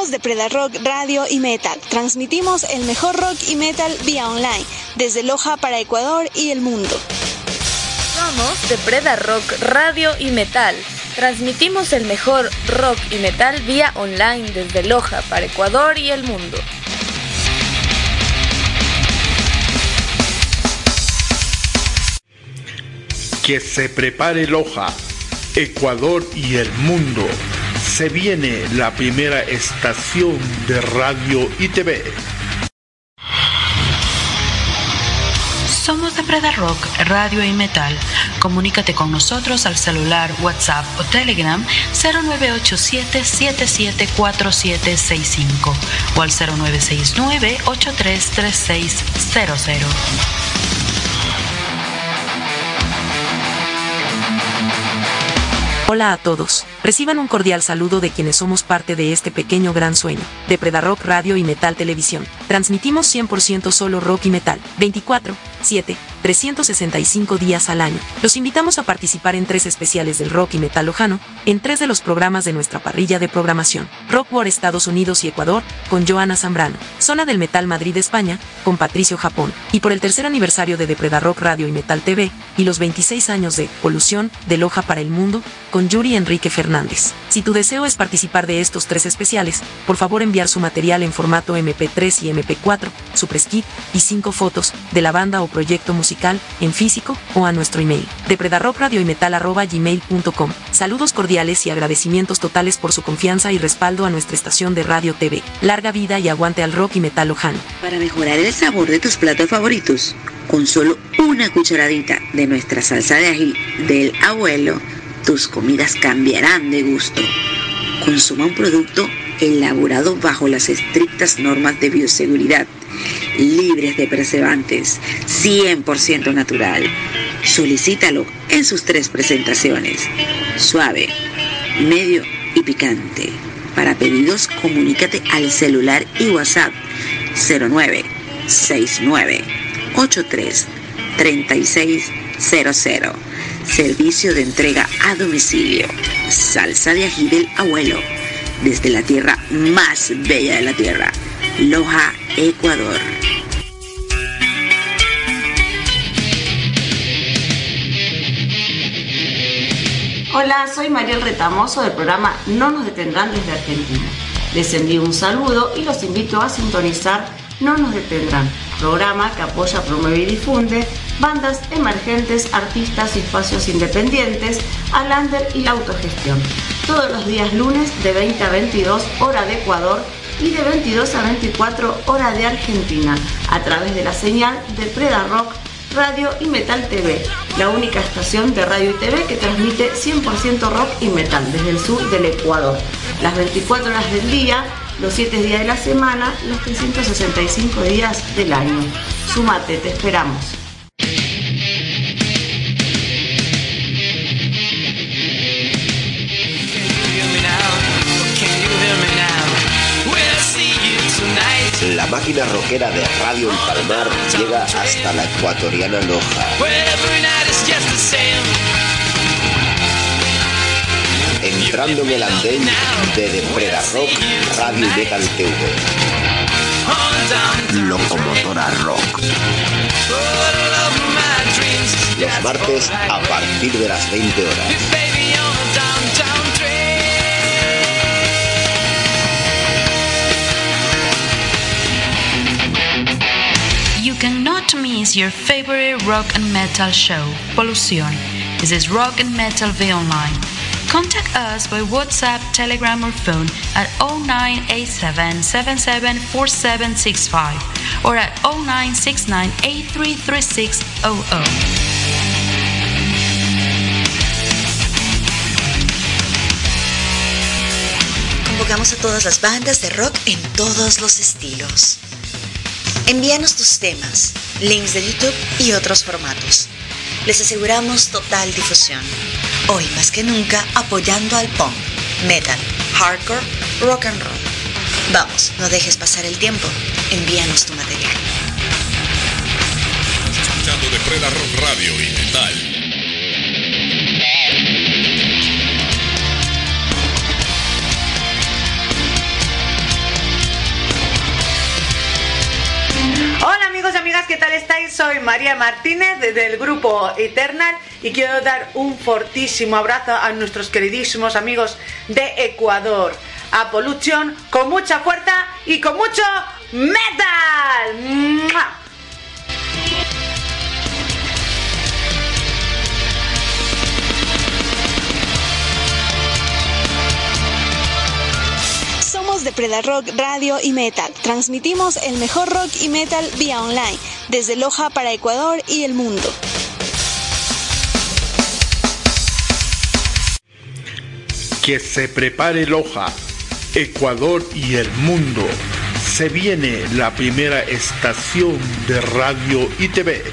Somos Depredar Rock Radio y Metal. Transmitimos el mejor rock y metal vía online, desde Loja para Ecuador y el mundo. Somos Depredar Rock Radio y Metal. Transmitimos el mejor rock y metal vía online desde Loja para Ecuador y el mundo. Que se prepare Loja, Ecuador y el mundo. Se viene la primera estación de radio y TV. Somos Depredar Rock, Radio y Metal. Comunícate con nosotros al celular, WhatsApp o Telegram 0987-774765 o al 0969-833600. Hola a todos, reciban un cordial saludo de quienes somos parte de este pequeño gran sueño, Depredar Rock Radio y Metal Televisión. Transmitimos 100% solo rock y metal, 24/7, 365 días al año. Los invitamos a participar en 3 especiales del rock y metal lojano, en 3 de los programas de nuestra parrilla de programación. Rock War Estados Unidos y Ecuador, con Joana Zambrano. Zona del Metal Madrid España, con Patricio Japón. Y por el 3er aniversario de Depredar Rock Radio y Metal TV, y los 26 años de Polución, de Loja para el Mundo, con Yuri Enrique Fernández. Si tu deseo es participar de estos 3 especiales, por favor enviar su material en formato MP3 y MP4, su press kit y 5 fotos de la banda o proyecto musical en físico o a nuestro email, depredarrocradioymetal@gmail.com. Saludos cordiales y agradecimientos totales por su confianza y respaldo a nuestra estación de radio TV. Larga vida y aguante al rock y metal lojano. Para mejorar el sabor de tus platos favoritos, con solo una cucharadita de nuestra salsa de ají del abuelo, tus comidas cambiarán de gusto. Consuma un producto elaborado bajo las estrictas normas de bioseguridad, libres de preservantes, 100% natural. Solicítalo en sus 3 presentaciones: suave, medio y picante. Para pedidos, comunícate al celular y WhatsApp 0969-833600. Servicio de entrega a domicilio. Salsa de ají del abuelo, desde la tierra más bella de la tierra, Loja, Ecuador. Hola, soy Mariel Retamoso del programa No Nos Detendrán desde Argentina. Les envío un saludo y los invito a sintonizar No Nos Detendrán, programa que apoya, promueve y difunde bandas emergentes, artistas y espacios independientes, al under y la autogestión. Todos los días lunes de 20 a 22 hora de Ecuador y de 22 a 24 hora de Argentina, a través de la señal de Depredar Rock Radio y Metal TV, la única estación de radio y TV que transmite 100% rock y metal desde el sur del Ecuador. Las 24 horas del día, los 7 días de la semana, los 365 días del año. Súmate, te esperamos. La máquina rockera de Radio El Palmar llega hasta la ecuatoriana Loja. Entrando en el andén de Depredar Rock Radio y Metal TV. Locomotora Rock. Los martes a partir de las 20 horas. You cannot miss your favorite rock and metal show, Polución. This is Rock and Metal V Online. Contact us by WhatsApp, Telegram or phone at 0987-774765 or at 0969-833600. Convocamos a todas las bandas de rock en todos los estilos. Envíanos tus temas, links de YouTube y otros formatos. Les aseguramos total difusión. Hoy más que nunca apoyando al punk, metal, hardcore, rock and roll. Vamos, no dejes pasar el tiempo. Envíanos tu material. Estás escuchando Depredar Rock Radio y Metal. tal estáis? Soy María Martínez del grupo Eternal y quiero dar un fortísimo abrazo a nuestros queridísimos amigos de Ecuador. A Pollution con mucha fuerza y con mucho metal. ¡Mua! Somos de Predarock Radio y Metal. Transmitimos el mejor rock y metal vía online, desde Loja para Ecuador y el mundo. Que se prepare Loja, Ecuador y el mundo. Se viene la primera estación de radio y TV.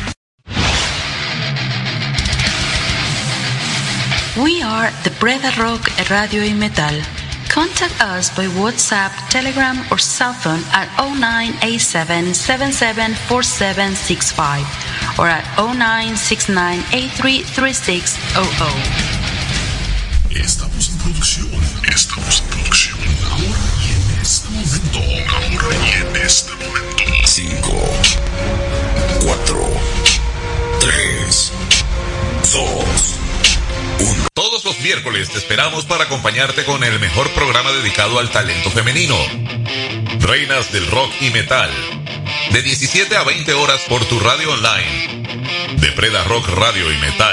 We are the Predarock Radio y Metal. Contact us by WhatsApp, Telegram, or cell phone at 0987-774765 or at 0969-833600. Estamos en producción. Ahora y en este momento. 5, 4, 3, 2, 1. Todos los miércoles te esperamos para acompañarte con el mejor programa dedicado al talento femenino. Reinas del rock y metal. De 17 a 20 horas por tu radio online. De Predarock Radio y Metal.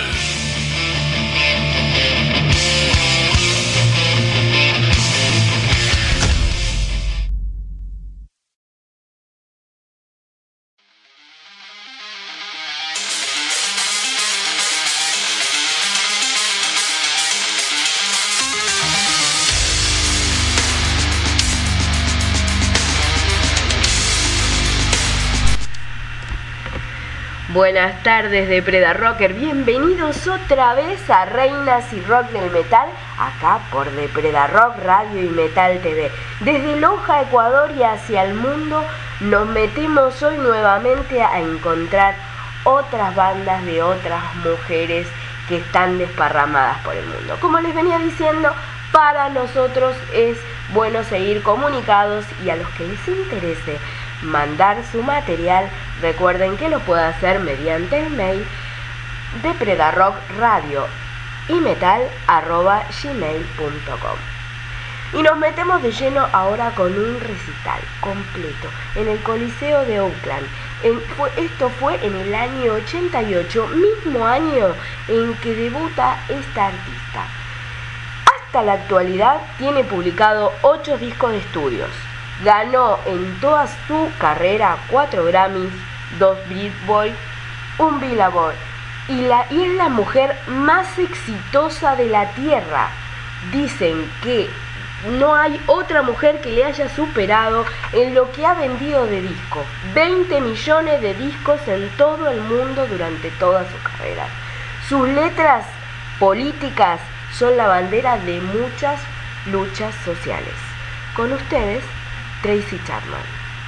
Buenas tardes de Predarocker, bienvenidos otra vez a Reinas y Rock del Metal, acá por de Predarock Radio y Metal TV. Desde Loja, Ecuador y hacia el mundo nos metemos hoy nuevamente a encontrar otras bandas de otras mujeres que están desparramadas por el mundo. Como les venía diciendo, para nosotros es bueno seguir comunicados y a los que les interese mandar su material, recuerden que lo puede hacer mediante el mail de predarockradioymetal@gmail.com. Y nos metemos de lleno ahora con un recital completo en el Coliseo de Oakland. Esto fue en el año 88, mismo año en que debuta esta artista. Hasta la actualidad tiene publicado 8 discos de estudios. Ganó en toda su carrera 4 Grammys, 2 Billboard, 1 Billboard y es la mujer más exitosa de la tierra. Dicen que no hay otra mujer que le haya superado en lo que ha vendido de discos. 20 millones de discos en todo el mundo durante toda su carrera. Sus letras políticas son la bandera de muchas luchas sociales. Con ustedes, Tracy Chapman.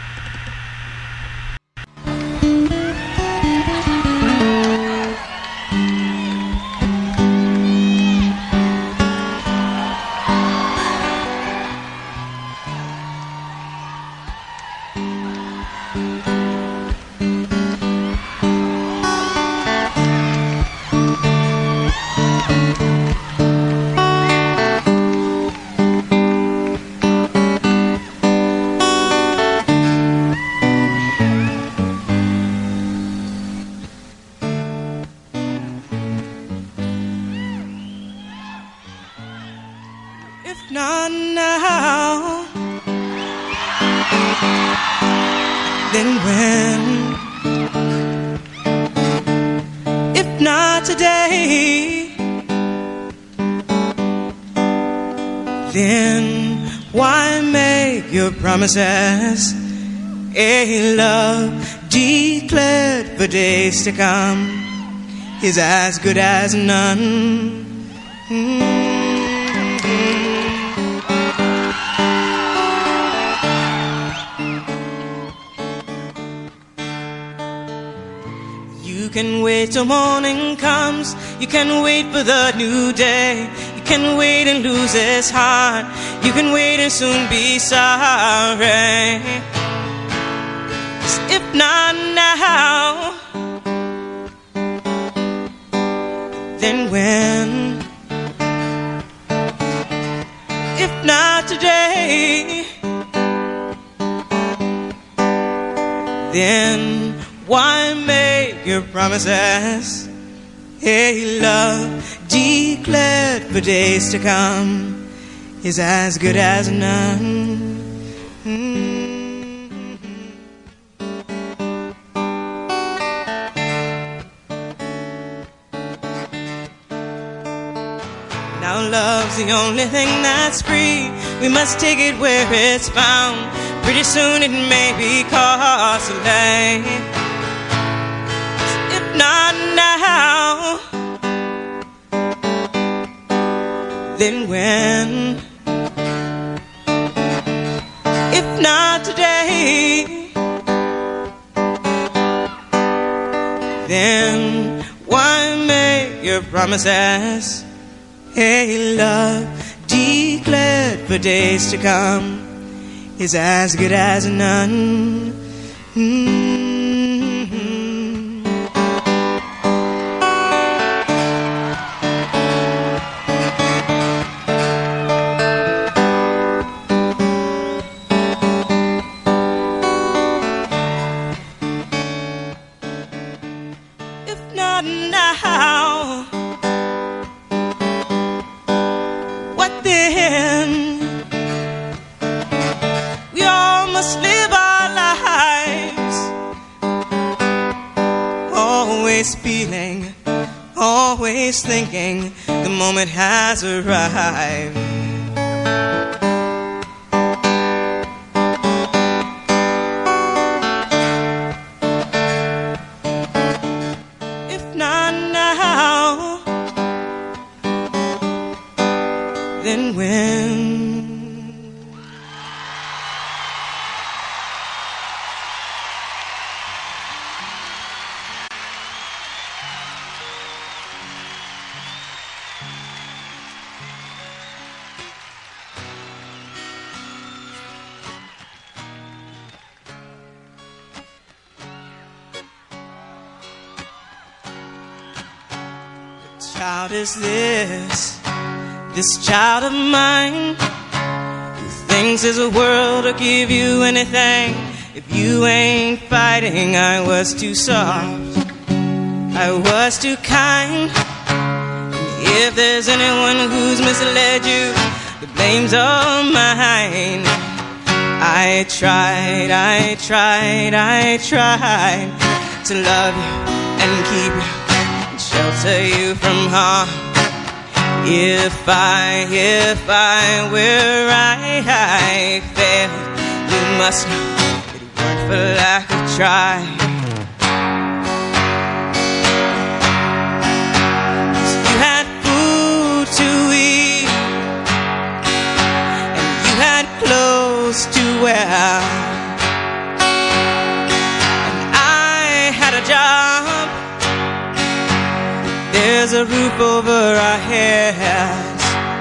Promises, a love declared for days to come is as good as none. You can wait till morning comes, you can wait for the new day. You can wait and lose his heart, you can wait and soon be sorry. 'Cause If not now, then when? If not today, then why make your promises? Hey, love declared for days to come is as good as none. Now love's the only thing that's free. We must take it where it's found. Pretty soon it may be costly. If not now, then when? If not today, then why make your promises? Hey, love declared for days to come is as good as none. If not now, what then? We all must live our lives, always feeling, always thinking the moment has arrived. If not now, then when? Child is this child of mine, who thinks there's a world to give you anything. If you ain't fighting, I was too soft, I was too kind. And if there's anyone who's misled you, the blame's all mine. I tried to love you and keep you, shelter you from harm. If I were I failed, you must know it weren't for lack of try. 'Cause you had food to eat, and you had clothes to wear, and I had a job. There's a roof over our heads.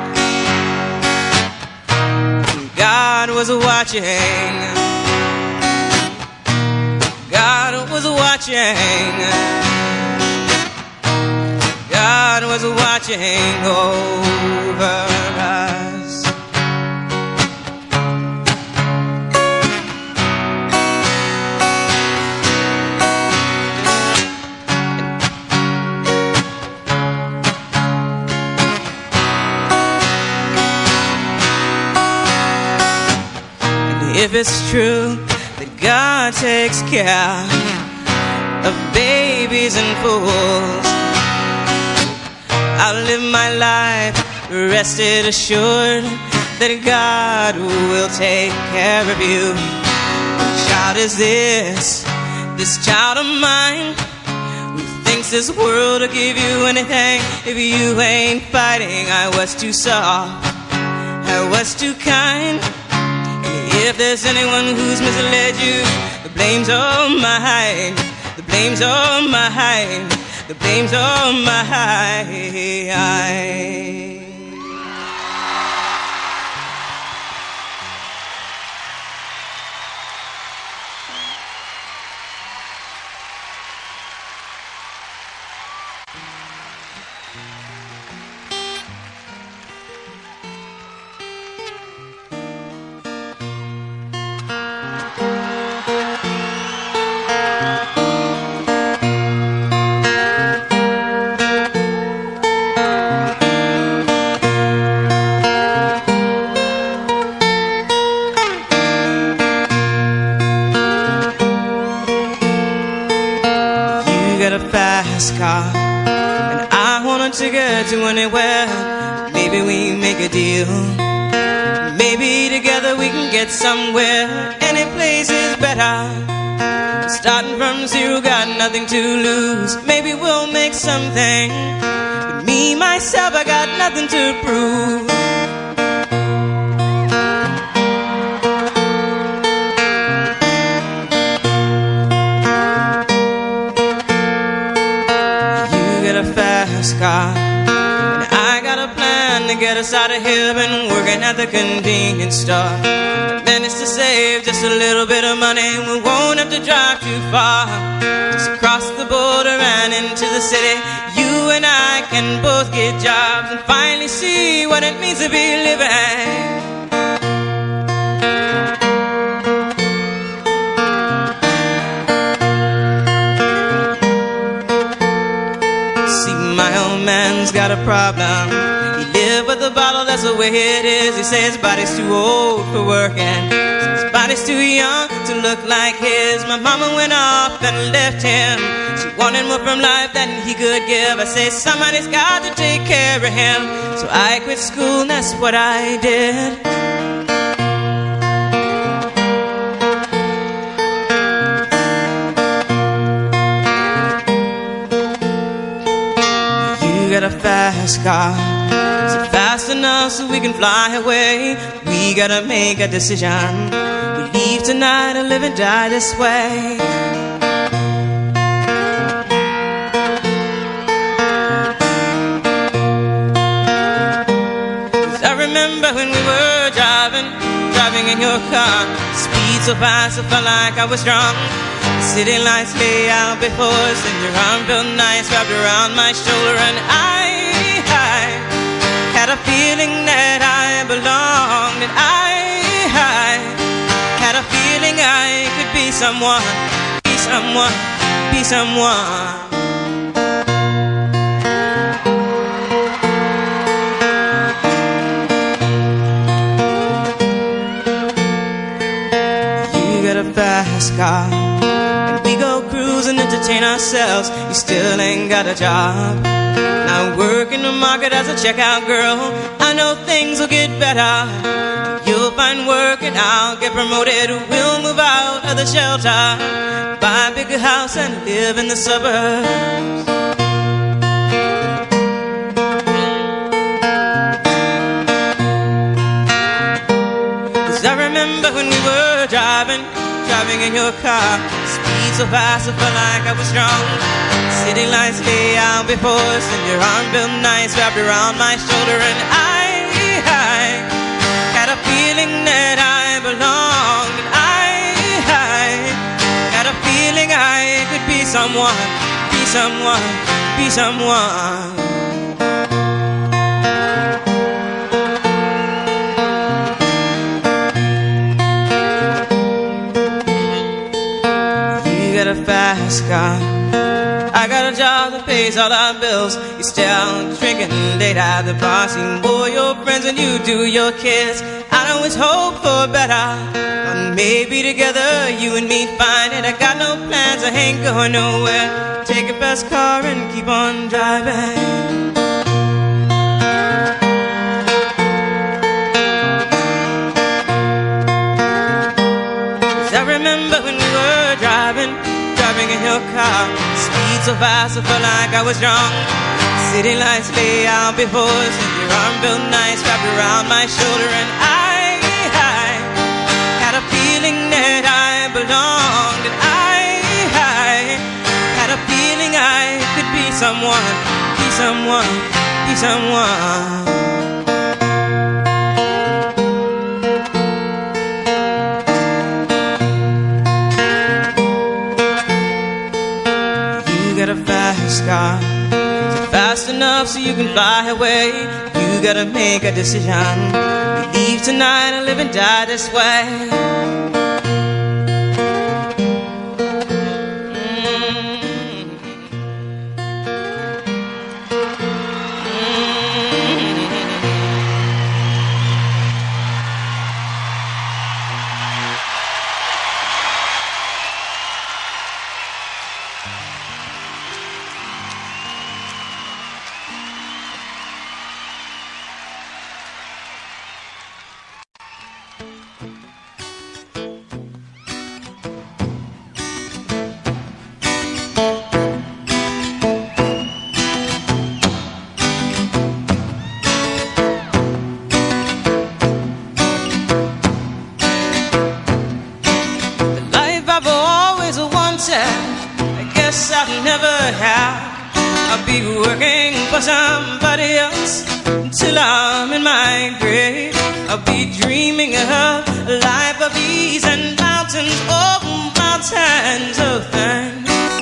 God was watching. God was watching. God was watching over us. If it's true that God takes care of babies and fools, I'll live my life rested assured that God will take care of you. What child is this child of mine, who thinks this world will give you anything? If you ain't fighting, I was too soft, I was too kind. If there's anyone who's misled you, the blame's all mine. The blame's all mine. The blame's all mine. here to anywhere. Maybe we make a deal. Maybe together we can get somewhere. Any place is better. Starting from zero, got nothing to lose. Maybe we'll make something. But me, myself, I got nothing to prove. Fast car, and I got a plan to get us out of here. Been working at the convenience store. Managed to save just a little bit of money. We won't have to drive too far. Just across the border and into the city. You and I can both get jobs and finally see what it means to be living. Man's got a problem. He live with a bottle, that's the way it is. He says his body's too old for working. His body's too young to look like his. My mama went off and left him. She wanted more from life than he could give. I say somebody's got to take care of him. So I quit school and that's what I did. Got a fast car, is it fast enough so we can fly away? We gotta make a decision. We leave tonight or live and die this way. Cause I remember when we were driving in your car. Speed so fast, I felt like I was drunk. City lights lay out before us, and your arm felt nice wrapped around my shoulder, and I had a feeling that I belonged, and I had a feeling I could be someone, be someone, be someone. You got a fast car, and entertain ourselves. You still ain't got a job. Now work in the market as a checkout girl. I know things will get better. You'll find work and I'll get promoted. We'll move out of the shelter, buy a bigger house and live in the suburbs. Cause I remember when we were driving in your car. So fast, I felt like I was strong. City lights lay out before us, and your arm felt nice wrapped around my shoulder, and I had a feeling that I belonged, and I had a feeling I could be someone, be someone, be someone. Got a fast car. I got a job that pays all our bills. You stay out drinking late at the bar, seeing more your friends than you do your kids. I always hope for better, but maybe together you and me find it. I got no plans, I ain't going nowhere. Take a fast car and keep on driving. I remember when we were driving in your car. Speed so fast, I felt like I was drunk. City lights lay out before us, and your arm felt nice wrapped around my shoulder, and I had a feeling that I belonged, and I had a feeling I could be someone, be someone, be someone. A fast car, is it fast enough so you can fly away? You gotta make a decision. You leave tonight or live and die this way. I'd never have. I'll be working for somebody else until I'm in my grave. I'll be dreaming of a life of ease and mountains, oh, mountains of thanks.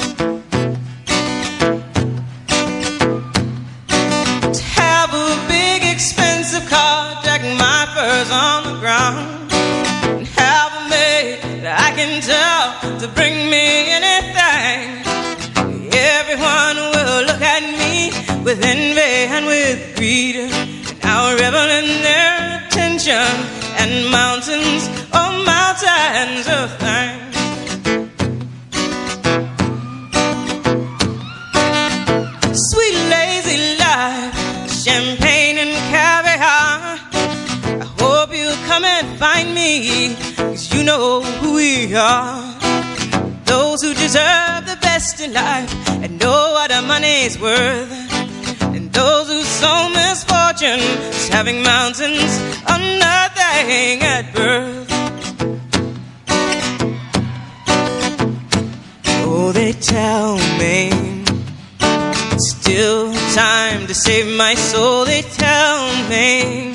To have a big expensive car, jack my furs on the ground, and have a maid that I can tell to bring me anything. Everyone will look at me with envy and with greed, and I'll revel in their attention and mountains, oh, mountains of thanks. Sweet lazy life, champagne and caviar, I hope you'll come and find me, 'cause you know who we are. Those who deserve the best in life and know what our money's worth, and those who sow misfortune is having mountains or nothing at birth. Oh, they tell me it's still time to save my soul. They tell me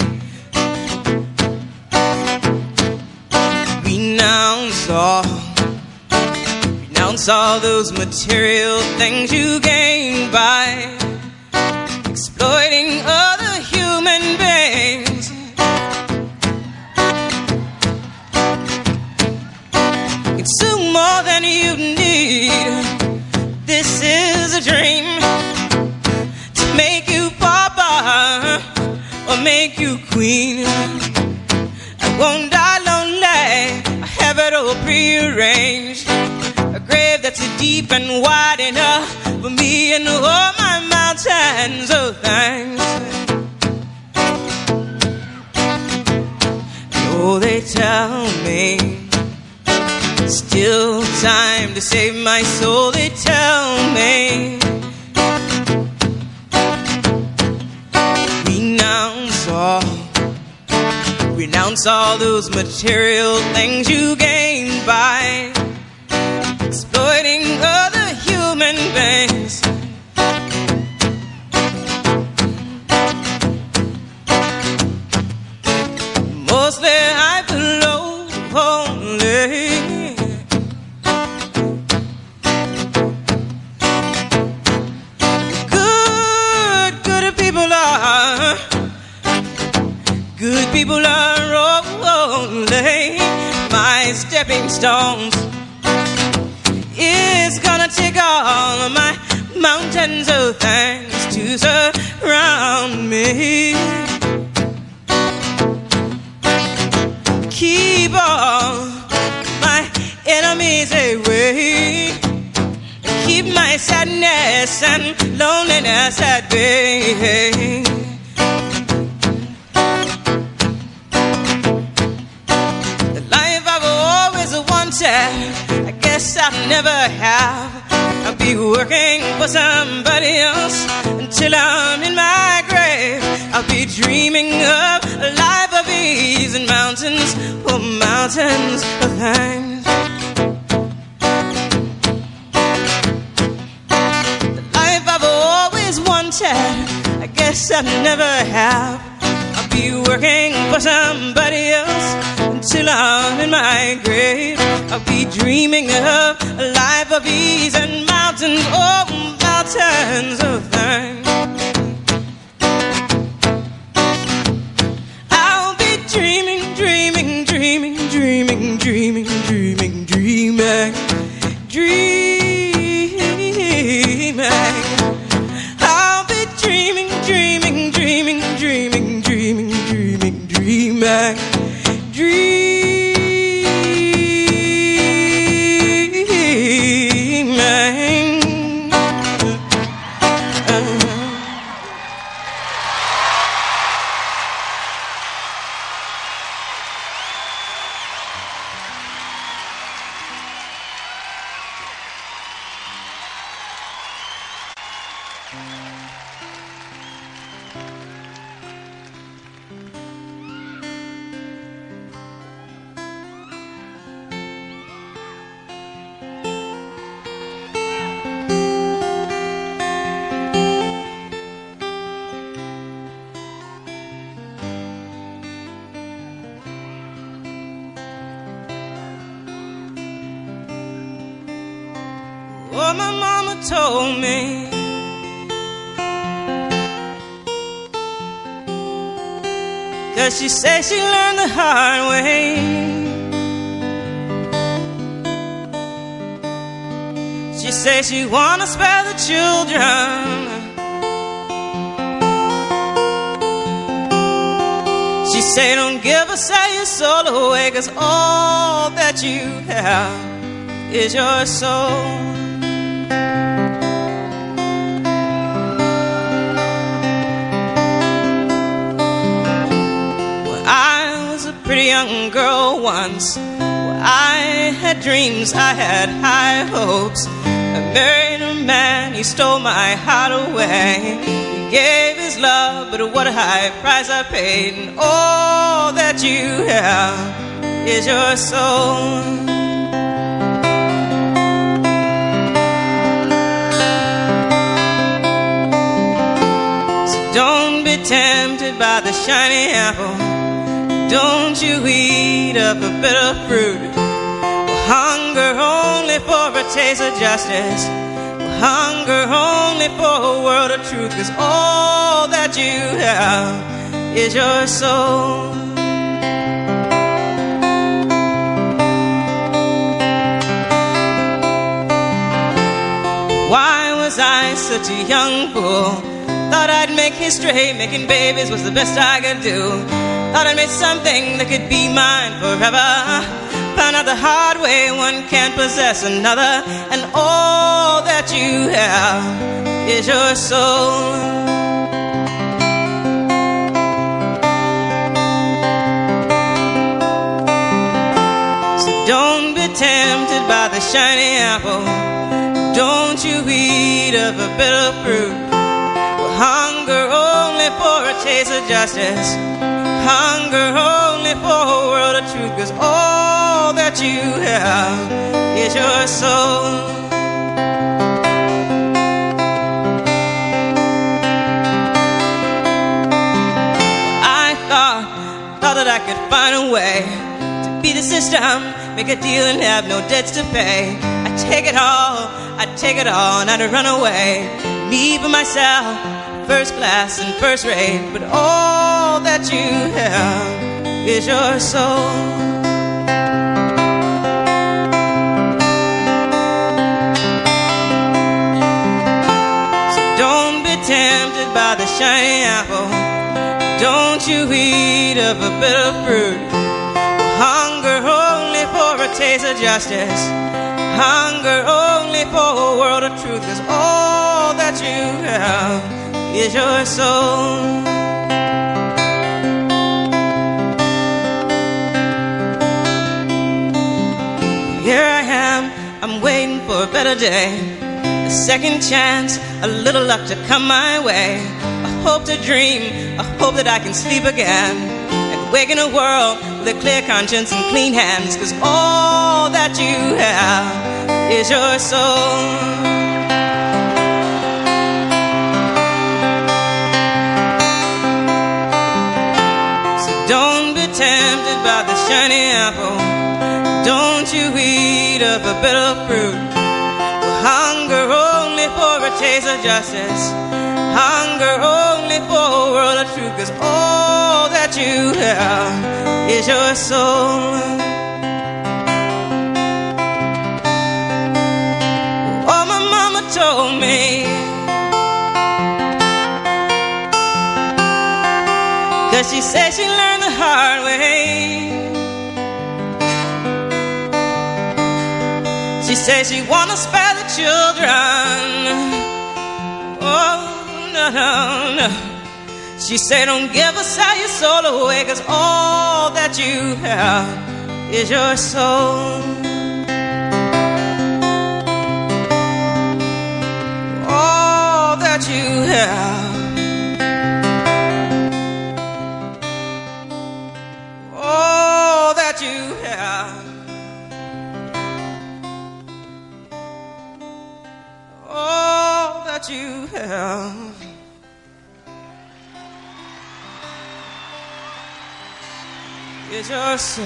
renounce all those material things you gain by exploiting other human beings. Consume more than you need. This is a dream to make you papa or make you queen. I won't die lonely, I have it all prearranged. A grave that's deep and wide enough for me and all my mountains of thanks. Oh, they tell me still time to save my soul. They tell me renounce all those material things you gain by exploiting other human beings. Mostly I blow only. Good people are. Good people are only my stepping stones. It's gonna take all of my mountains of thanks to surround me. Keep all my enemies away. Keep my sadness and loneliness at bay. The life I've always wanted, I guess I'll never have. I'll be working for somebody else until I'm in my grave. I'll be dreaming of a life of ease and mountains, oh, mountains of thanks. The life I've always wanted, I guess I'll never have. I'll be working for somebody else until I'm in my grave. I'll be dreaming of a life of ease and mountains, oh, mountains of thanks. I'll be dreaming, dreaming, dreaming, dreaming, dreaming, dreaming, dreaming, dreaming. I'll be dreaming, dreaming, dreaming, dreaming, dreaming, dreaming, dreaming, dreaming. what my mama told me. Cause she said she learned the hard way. She said she wanna spare the children. She said don't give us all your soul away, cause all that you have is your soul. Well, I was a pretty young girl once. Well, I had dreams, I had high hopes. I married a man, he stole my heart away. He gave his love, but what a high price I paid. And all that you have is your soul. Don't be tempted by the shiny apple. Don't you eat up a bitter fruit. We'll hunger only for a taste of justice. We'll hunger only for a world of truth. Cause all that you have is your soul. Why was I such a young fool? Thought I'd make history, making babies was the best I could do. Thought I'd make something that could be mine forever. Found out the hard way, one can't possess another. And all that you have is your soul. So don't be tempted by the shiny apple. Don't you eat of a bitter fruit. Hunger only for a taste of justice. Hunger only for a world of truth. Cause all that you have is your soul. I thought that I could find a way to beat the system, make a deal and have no debts to pay. I'd take it all, and I'd run away. Me by myself, first class and first rate. But all that you have is your soul. So don't be tempted by the shiny apple. Don't you eat of a bitter fruit. Hunger only for a taste of justice. Hunger only for a world of truth. Cause all that you have is your soul. Here I am, I'm waiting for a better day. A second chance, a little luck to come my way. I hope to dream, I hope that I can sleep again and wake in a world with a clear conscience and clean hands. Cause all that you have is your soul. Don't be tempted by the shiny apple. Don't you eat of a bitter fruit. We'll hunger only for a taste of justice. Hunger only for a world of truth. Cause all that you have is your soul. Oh, my mama told me. Cause she said she learned the hard way. She said she wanna spare the children. Oh, no, no, no. She said don't give us all your soul away. Cause all that you have is your soul. All that you have. All that you have. All that you have is your soul.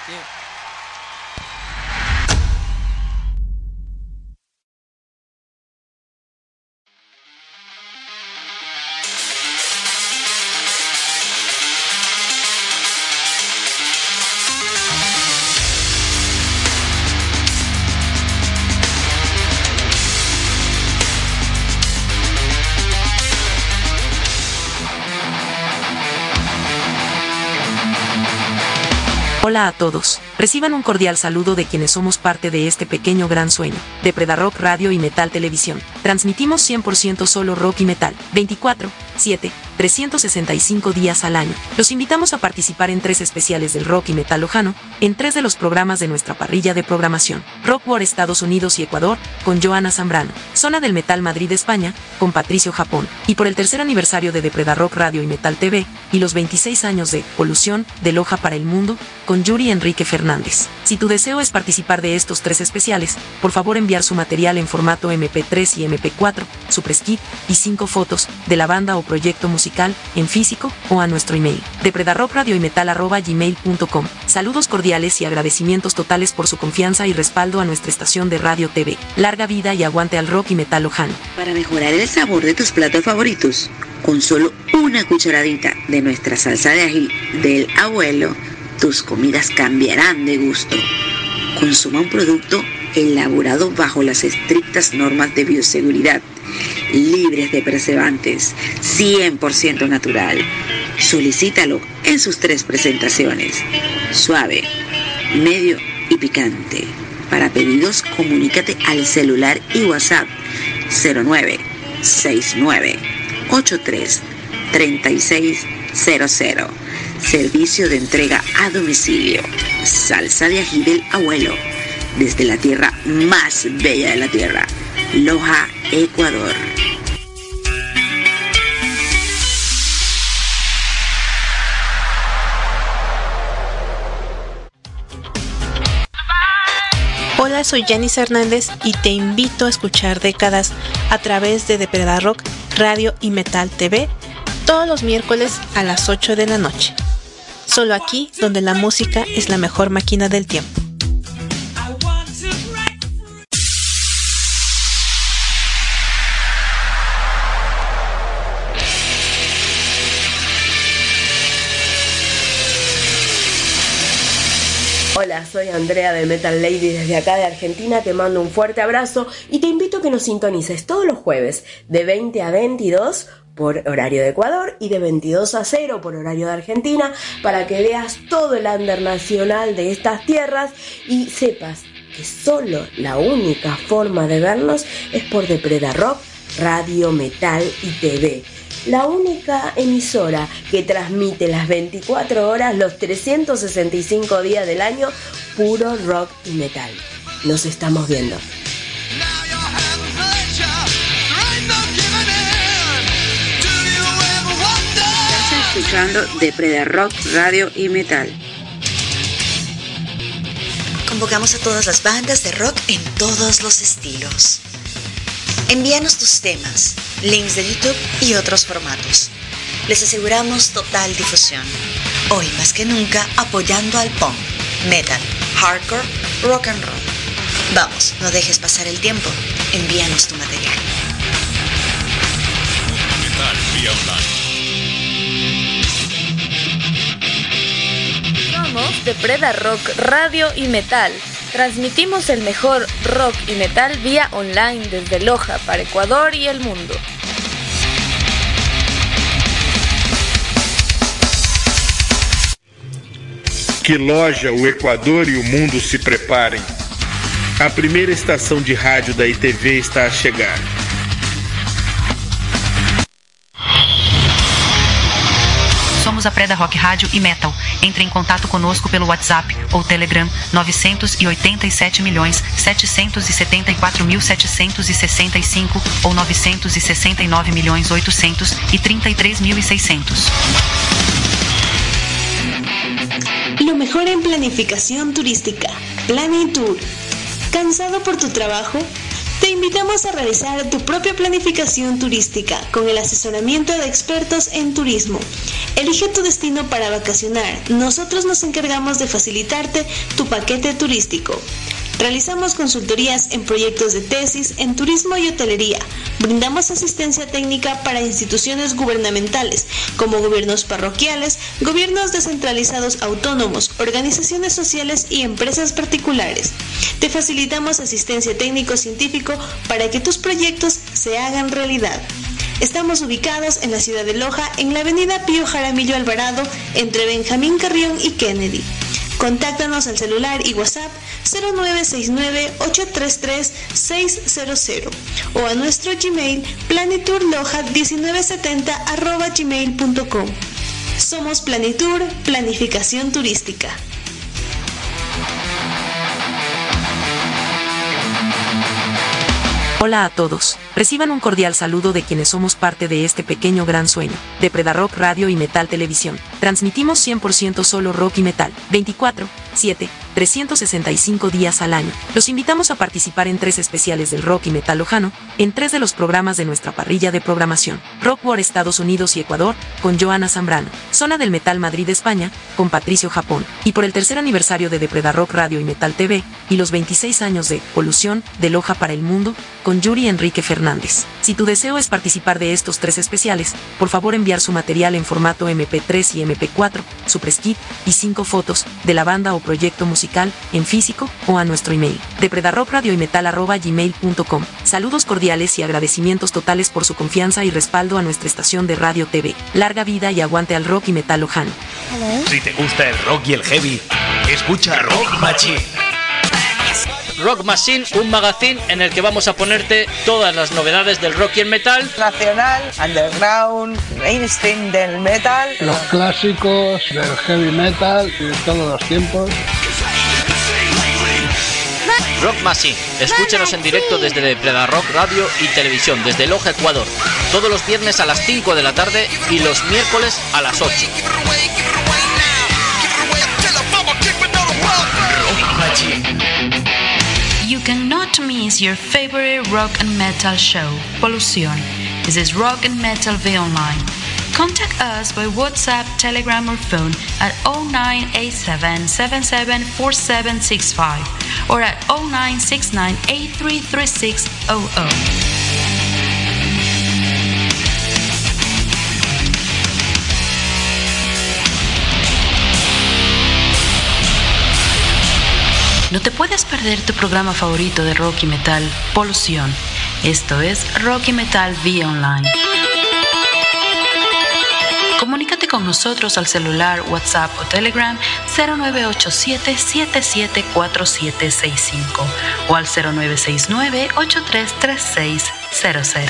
Hola a todos, reciban un cordial saludo de quienes somos parte de este pequeño gran sueño, de Predarock Radio y Metal Televisión. Transmitimos 100% solo rock y metal, 24/7, 365 días al año. Los invitamos a participar en 3 especiales del rock y metal lojano, en 3 de los programas de nuestra parrilla de programación. Rock War Estados Unidos y Ecuador, con Joana Zambrano. Zona del Metal Madrid España, con Patricio Japón. Y por el 3er aniversario de Predarock Radio y Metal TV, y los 26 años de Polución, de Loja para el Mundo, con Yuri Enrique Fernández. Si tu deseo es participar de estos 3 especiales, por favor enviar su material en formato MP3 y MP4, su press kit y 5 fotos de la banda o proyecto musical en físico o a nuestro email de predarrockradioymetal@gmail.com. Saludos cordiales y agradecimientos totales por su confianza y respaldo a nuestra estación de radio TV. Larga vida y aguante al rock y metal lojano. Para mejorar el sabor de tus platos favoritos, con solo una cucharadita de nuestra salsa de ají del abuelo, tus comidas cambiarán de gusto. Consuma un producto elaborado bajo las estrictas normas de bioseguridad, libres de preservantes, 100% natural. Solicítalo en sus 3 presentaciones: suave, medio y picante. Para pedidos, comunícate al celular y WhatsApp 0969833600. Servicio de entrega a domicilio. Salsa de ají del abuelo, desde la tierra más bella de la tierra, Loja, Ecuador. Hola, soy Janice Hernández y te invito a escuchar Décadas a través de Predarock Radio y Metal TV todos los miércoles a las 8 de la noche. Solo aquí, donde la música es la mejor máquina del tiempo. Hola, soy Andrea de Metal Lady desde acá de Argentina, te mando un fuerte abrazo y te invito a que nos sintonices todos los jueves de 20 a 22 por horario de Ecuador y de 22 a 0 por horario de Argentina, para que veas todo el under nacional de estas tierras y sepas que solo la única forma de vernos es por Predarock Radio, Metal y TV. La única emisora que transmite las 24 horas, los 365 días del año, puro rock y metal. Nos estamos viendo. Estás escuchando de Predarock Radio y Metal. Convocamos a todas las bandas de rock en todos los estilos. Envíanos tus temas, links de YouTube y otros formatos. Les aseguramos total difusión. Hoy más que nunca apoyando al punk, metal, hardcore, rock and roll. Vamos, no dejes pasar el tiempo. Envíanos tu material. Metal vía online. Somos de Predarock Radio y Metal. Transmitimos el mejor rock y metal vía online desde Loja para Ecuador y el mundo. Que Loja, o Equador e o mundo se preparem. A primeira estação de rádio da ITV está a chegar. Somos a Predarock Rádio e Metal. Entre em contato conosco pelo WhatsApp ou Telegram 987.774.765 ou 969.833.600. Lo mejor en planificación turística. Planning Tour. ¿Cansado por tu trabajo? Te Te invitamos a realizar tu propia planificación turística con el asesoramiento de expertos en turismo. Elige tu destino para vacacionar. Nosotros nos encargamos de facilitarte tu paquete turístico. Realizamos consultorías en proyectos de tesis en turismo y hotelería. Brindamos asistencia técnica para instituciones gubernamentales, como gobiernos parroquiales, gobiernos descentralizados autónomos, organizaciones sociales y empresas particulares. Te facilitamos asistencia técnico-científico para que tus proyectos se hagan realidad. Estamos ubicados en la ciudad de Loja, en la avenida Pío Jaramillo Alvarado, entre Benjamín Carrión y Kennedy. Contáctanos al celular y WhatsApp 0969-833-600 o a nuestro Gmail planiturloja1970@gmail.com. Somos Planitur, planificación turística. Hola a todos, reciban un cordial saludo de quienes somos parte de este pequeño gran sueño, de Predarock Radio y Metal Televisión. Transmitimos 100% solo rock y metal, 24/7, 365 días al año. Los invitamos a participar en 3 especiales del rock y metal lojano, en 3 de los programas de nuestra parrilla de programación. Rock War Estados Unidos y Ecuador, con Joana Zambrano. Zona del Metal Madrid España, con Patricio Japón. Y por el 3er aniversario de Predarock Radio y Metal TV, y los 26 años de Polución, de Loja para el Mundo, con Yuri Enrique Fernández. Si tu deseo es participar de estos 3 especiales, por favor enviar su material en formato MP3 y MP4, su press kit y 5 fotos de la banda o proyecto musical en físico o a nuestro email, depredarrockradioymetal@gmail.com. Saludos cordiales y agradecimientos totales por su confianza y respaldo a nuestra estación de radio TV. Larga vida y aguante al rock y metal lojano. Si te gusta el rock y el heavy, escucha Rock Machine. Rock Machine, un magazine en el que vamos a ponerte todas las novedades del rock y el metal. Nacional, underground, mainstream del metal. Los clásicos del heavy metal de todos los tiempos. Rock Machine, escúchanos en directo desde Predarock Radio y Televisión, desde Loja, Ecuador. Todos los viernes a las 5 de la tarde y los miércoles a las 8. Rock Machine. You cannot miss your favorite rock and metal show, Polución. This is Rock and Metal V Online. Contact us by WhatsApp, Telegram or phone at 0987-774765 or at 0969-833600. No te puedes perder tu programa favorito de rock y metal, Polución. Esto es Rock y Metal vía online. Comunícate con nosotros al celular, WhatsApp o Telegram 0987-774765 o al 0969-833600.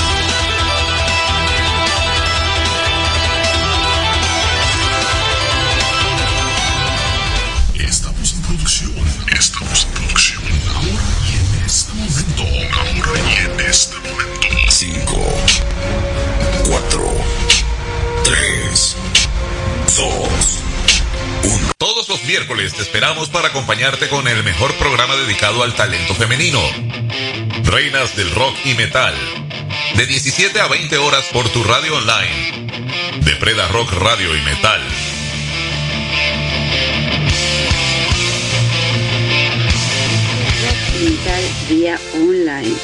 Estamos en producción ahora y en este momento. 5, 4, 3, 2, 1. Todos los miércoles te esperamos para acompañarte con el mejor programa dedicado al talento femenino. Reinas del rock y metal. De 17 a 20 horas por tu radio online. De Predarock Radio y Metal. Metal vía online.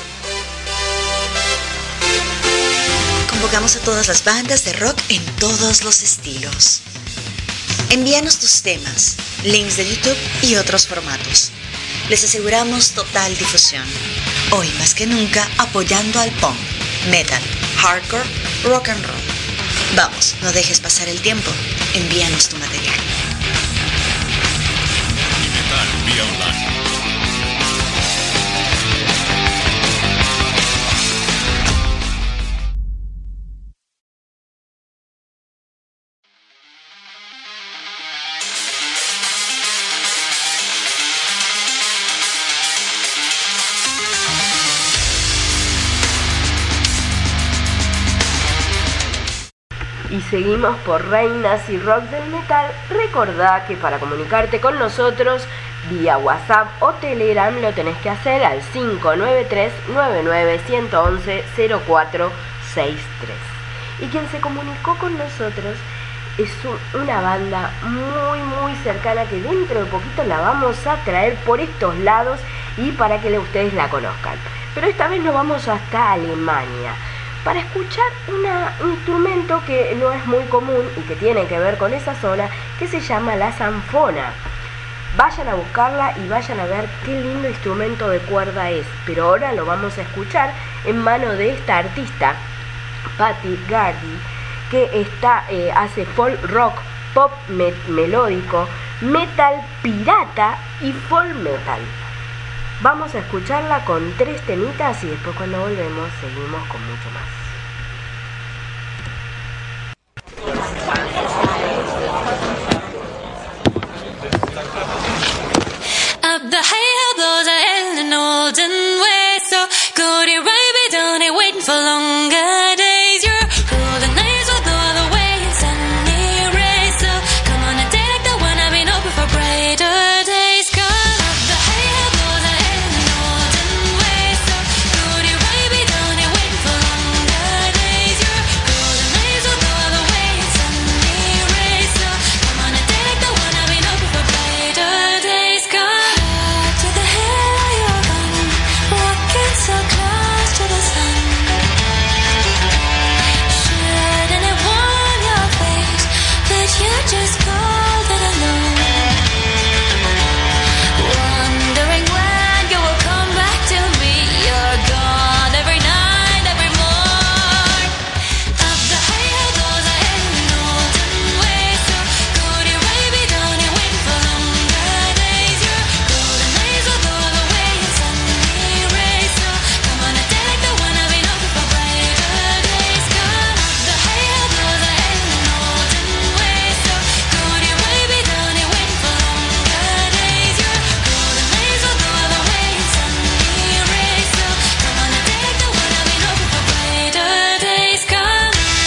Convocamos a todas las bandas de rock en todos los estilos. Envíanos tus temas, links de YouTube y otros formatos. Les aseguramos total difusión. Hoy más que nunca apoyando al punk, metal, hardcore, rock and roll. Vamos, no dejes pasar el tiempo. Envíanos tu material. Metal vía online. Y seguimos por Reinas y Rock del Metal. Recordá que para comunicarte con nosotros vía WhatsApp o Telegram lo tenés que hacer al 593-99-111-0463. Y quien se comunicó con nosotros es una banda muy cercana que dentro de poquito la vamos a traer por estos lados y para que ustedes la conozcan. Pero esta vez nos vamos hasta Alemania para escuchar un instrumento que no es muy común y que tiene que ver con esa zona, que se llama la zanfona. Vayan a buscarla y vayan a ver qué lindo instrumento de cuerda es. Pero ahora lo vamos a escuchar en mano de esta artista, Patty Gardy, que hace folk rock, pop melódico, metal pirata y folk metal. Vamos a escucharla con 3 temitas y después cuando volvemos seguimos con mucho más. Up the hill blows a hill in an olden way, so go to right be down it waiting for longer days. Your golden eyes will go all the way in sunny rays, so come on and take the one I've been hoping for brighter days. Come up the hill blows a hill in an olden way, so go to right be down it waiting for longer days. Your golden eyes will go all the way in sunny rays, so come on and take the one I've been hoping for brighter days. Come so close to the sun. Shouldn't it warm your face that you're just cold and alone? Wondering when you will come back to me. You're gone every night, every morn. Up the hill goes a hill in an olden way, so go to right be down and wait for longer days. Your golden days will go all the way in sunny rays, so come on and take the one I've been hoping for brighter days. Come up the hill goes a hill in an olden way, so go to right be down and wait for longer days. Your golden days will go all the way in sunny rays, so come on and take the one I've been hoping for brighter days. Come.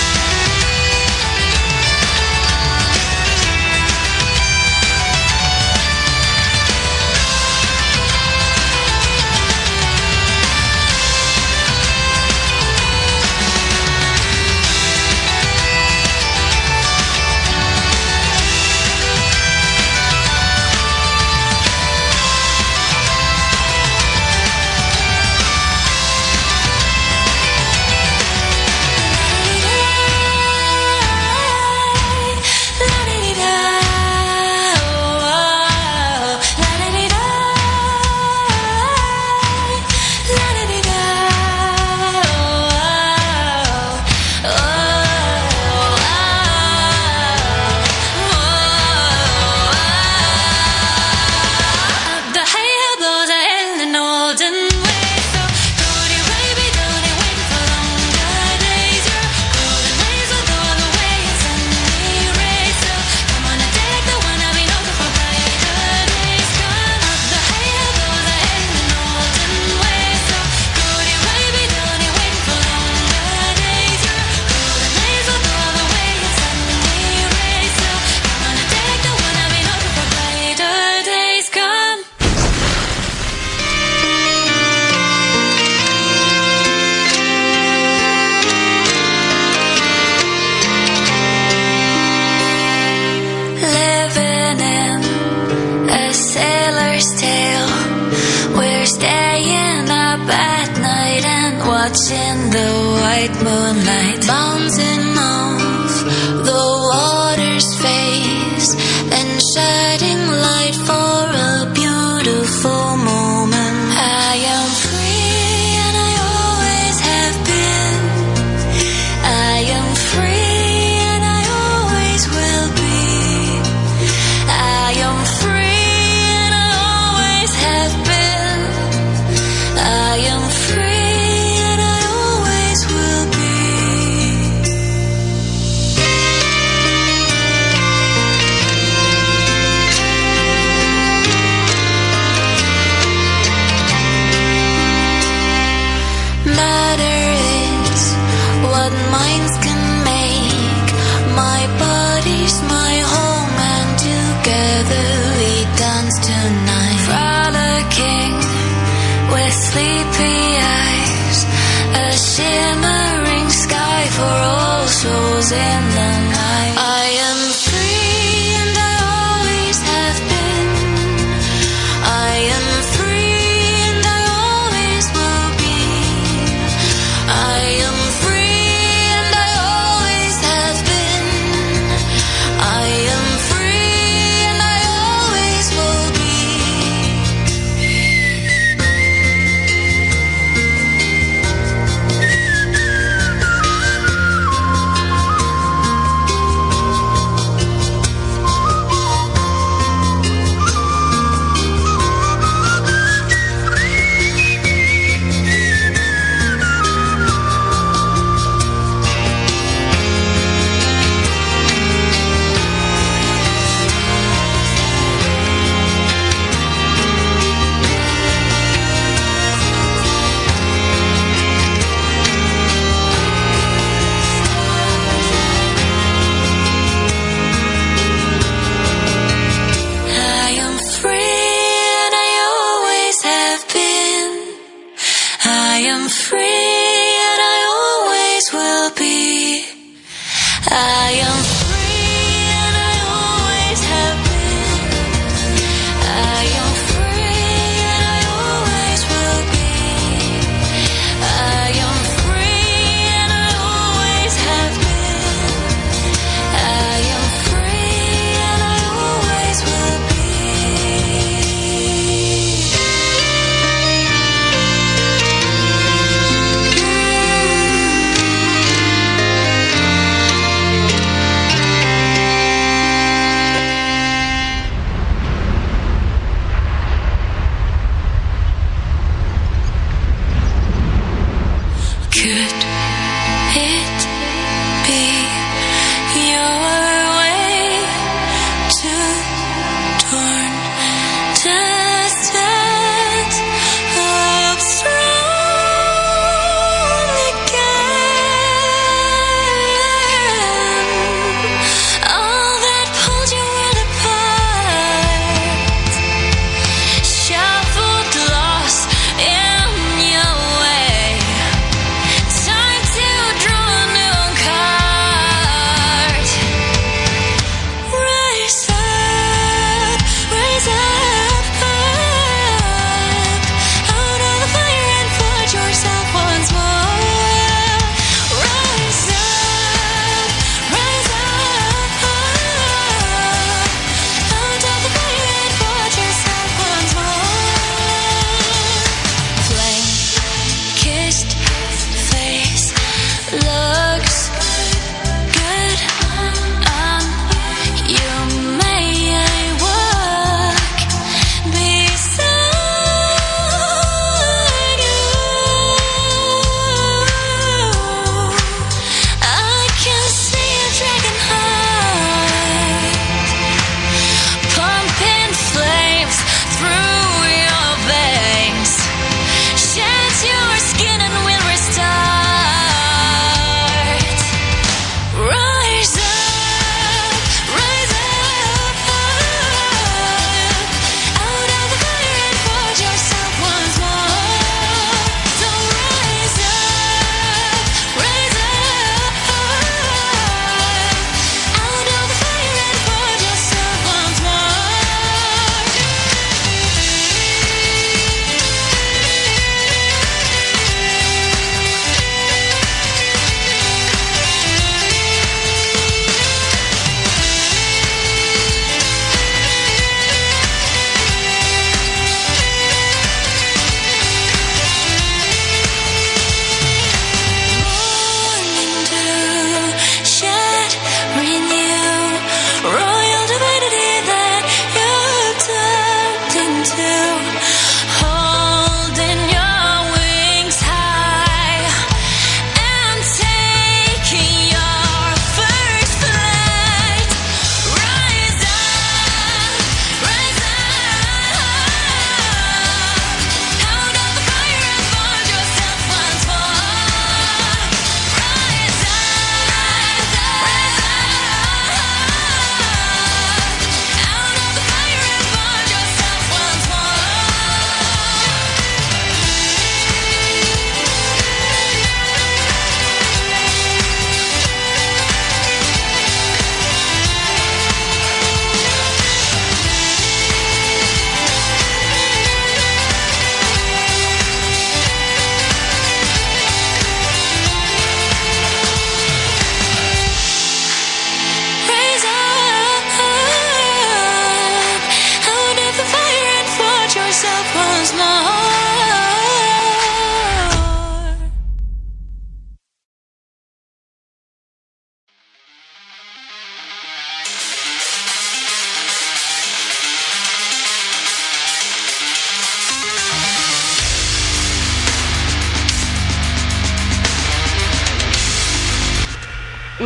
Living in a sailor's tale, we're staying up at night and watching the white moonlight bouncing off the water's face and shedding light for a beautiful moment. I am free and I always have been. I am free and I always will be. I am free and I always have been. I am free and I always will be. echoes in the night. I am free and I always have been. I am free and I always will be. I am free and I always have been. I am free and I always will be. I am free and I always have been. I am free and I always will be. I am free and I always have been. I am free and I always will be. I am free and I always have been. I am free and I always will be.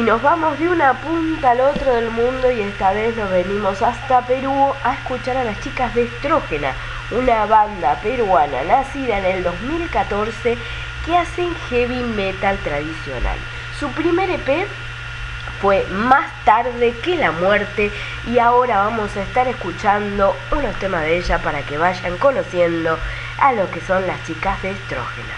nos vamos de una punta al otro del mundo y esta vez nos venimos hasta Perú a escuchar a las chicas de Estrógena, una banda peruana nacida en el 2014 que hacen heavy metal tradicional. Su primer EP fue Más tarde que la muerte y ahora vamos a estar escuchando unos temas de ella para que vayan conociendo a lo que son las chicas de Estrógena.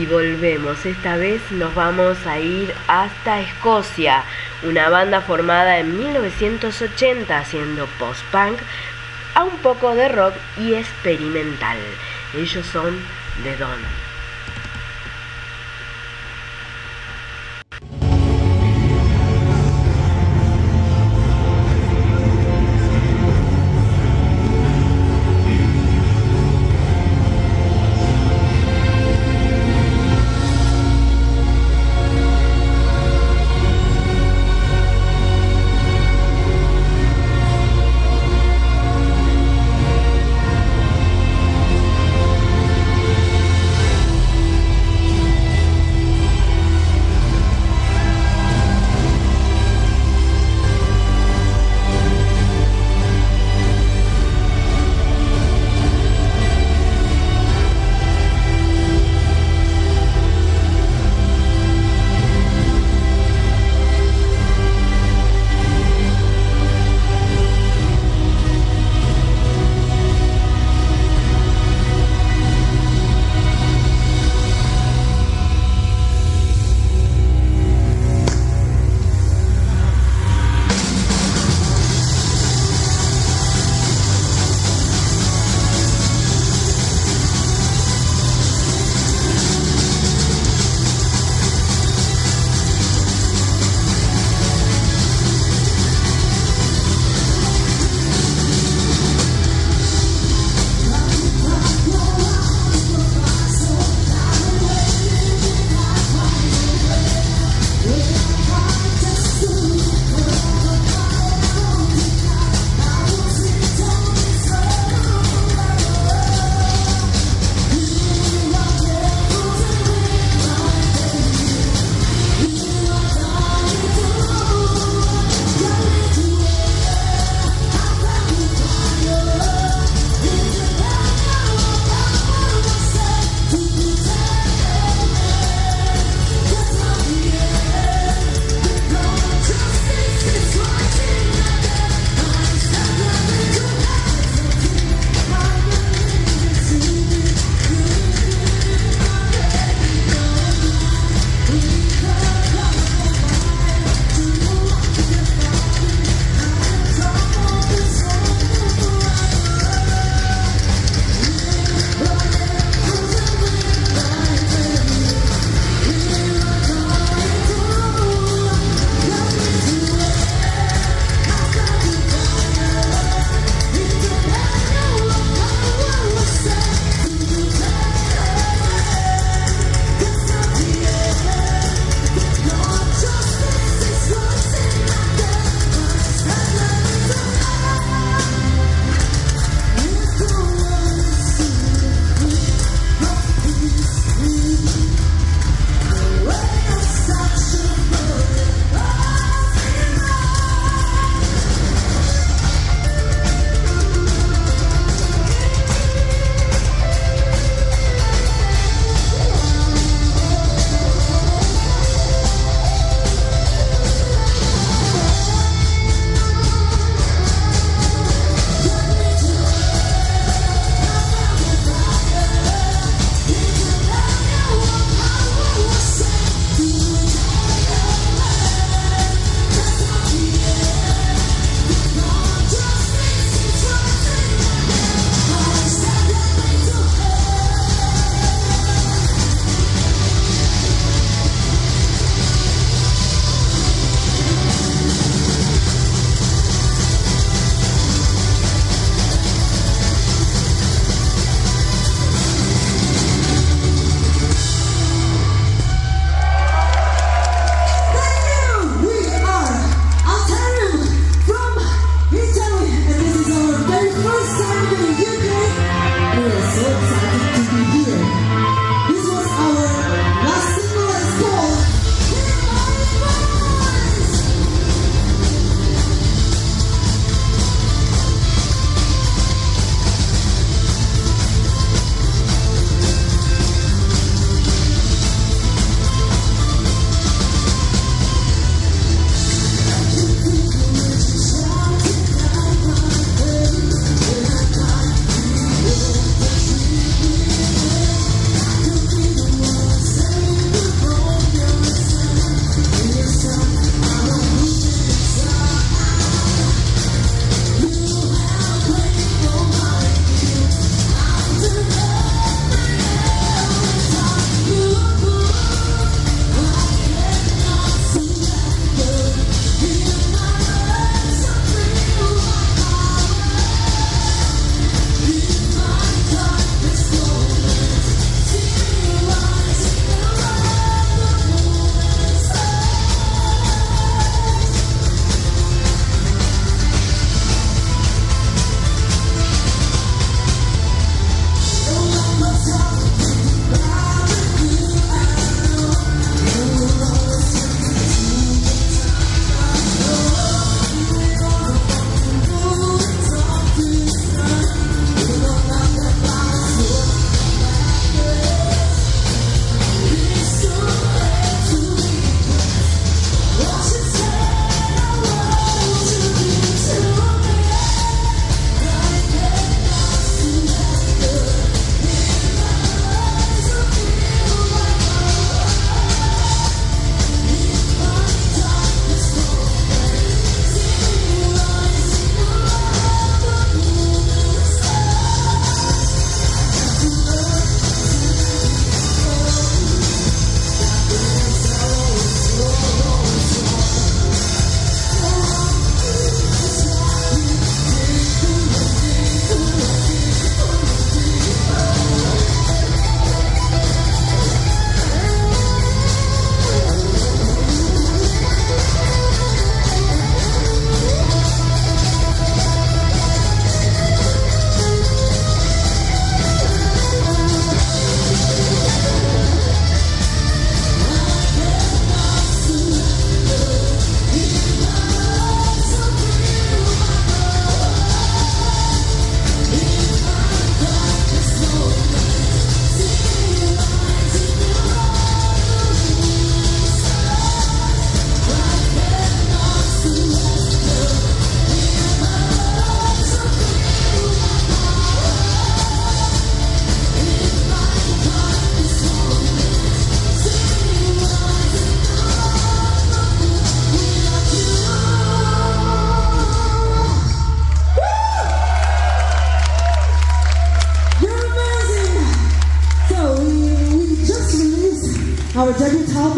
volvemos. Esta vez nos vamos a ir hasta Escocia, una banda formada en 1980 haciendo post-punk a un poco de rock y experimental. Ellos son The Dawn.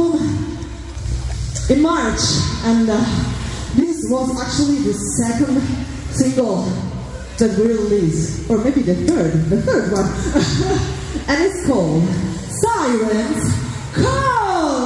album in March, and this was actually the second single that we released, or maybe the third one, and it's called Sirens Call.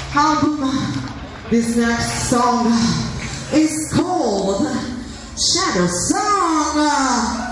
album. This next song is called Shadow Song.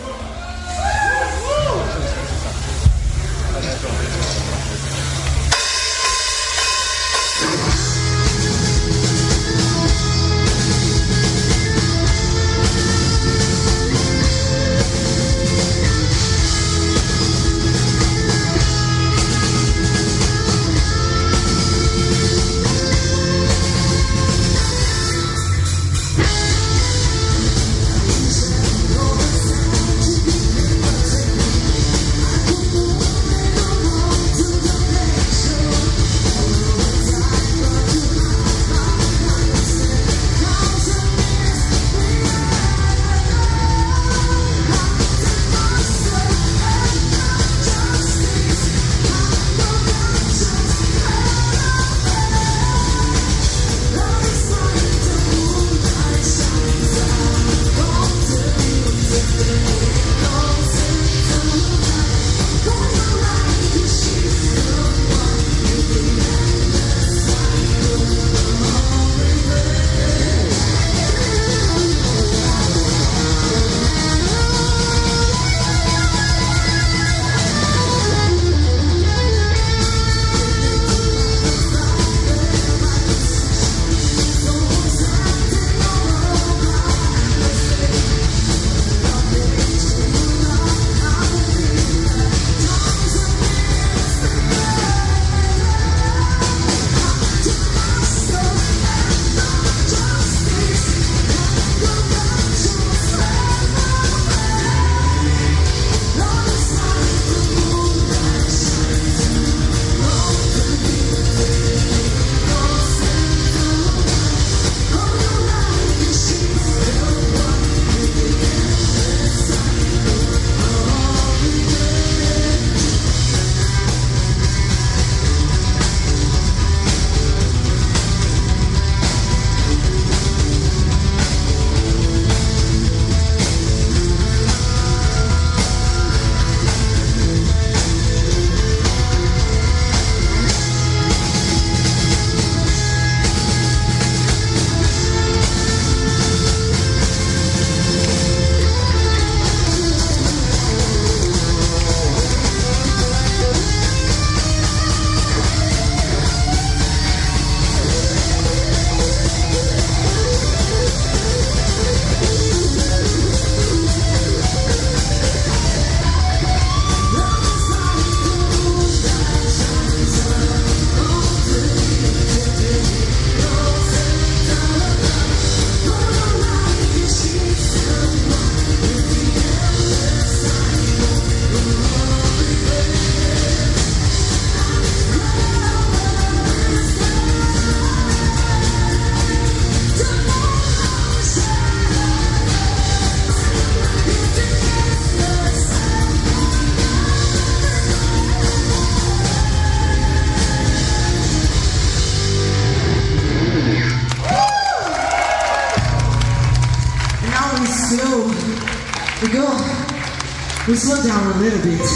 We slow down a little bit.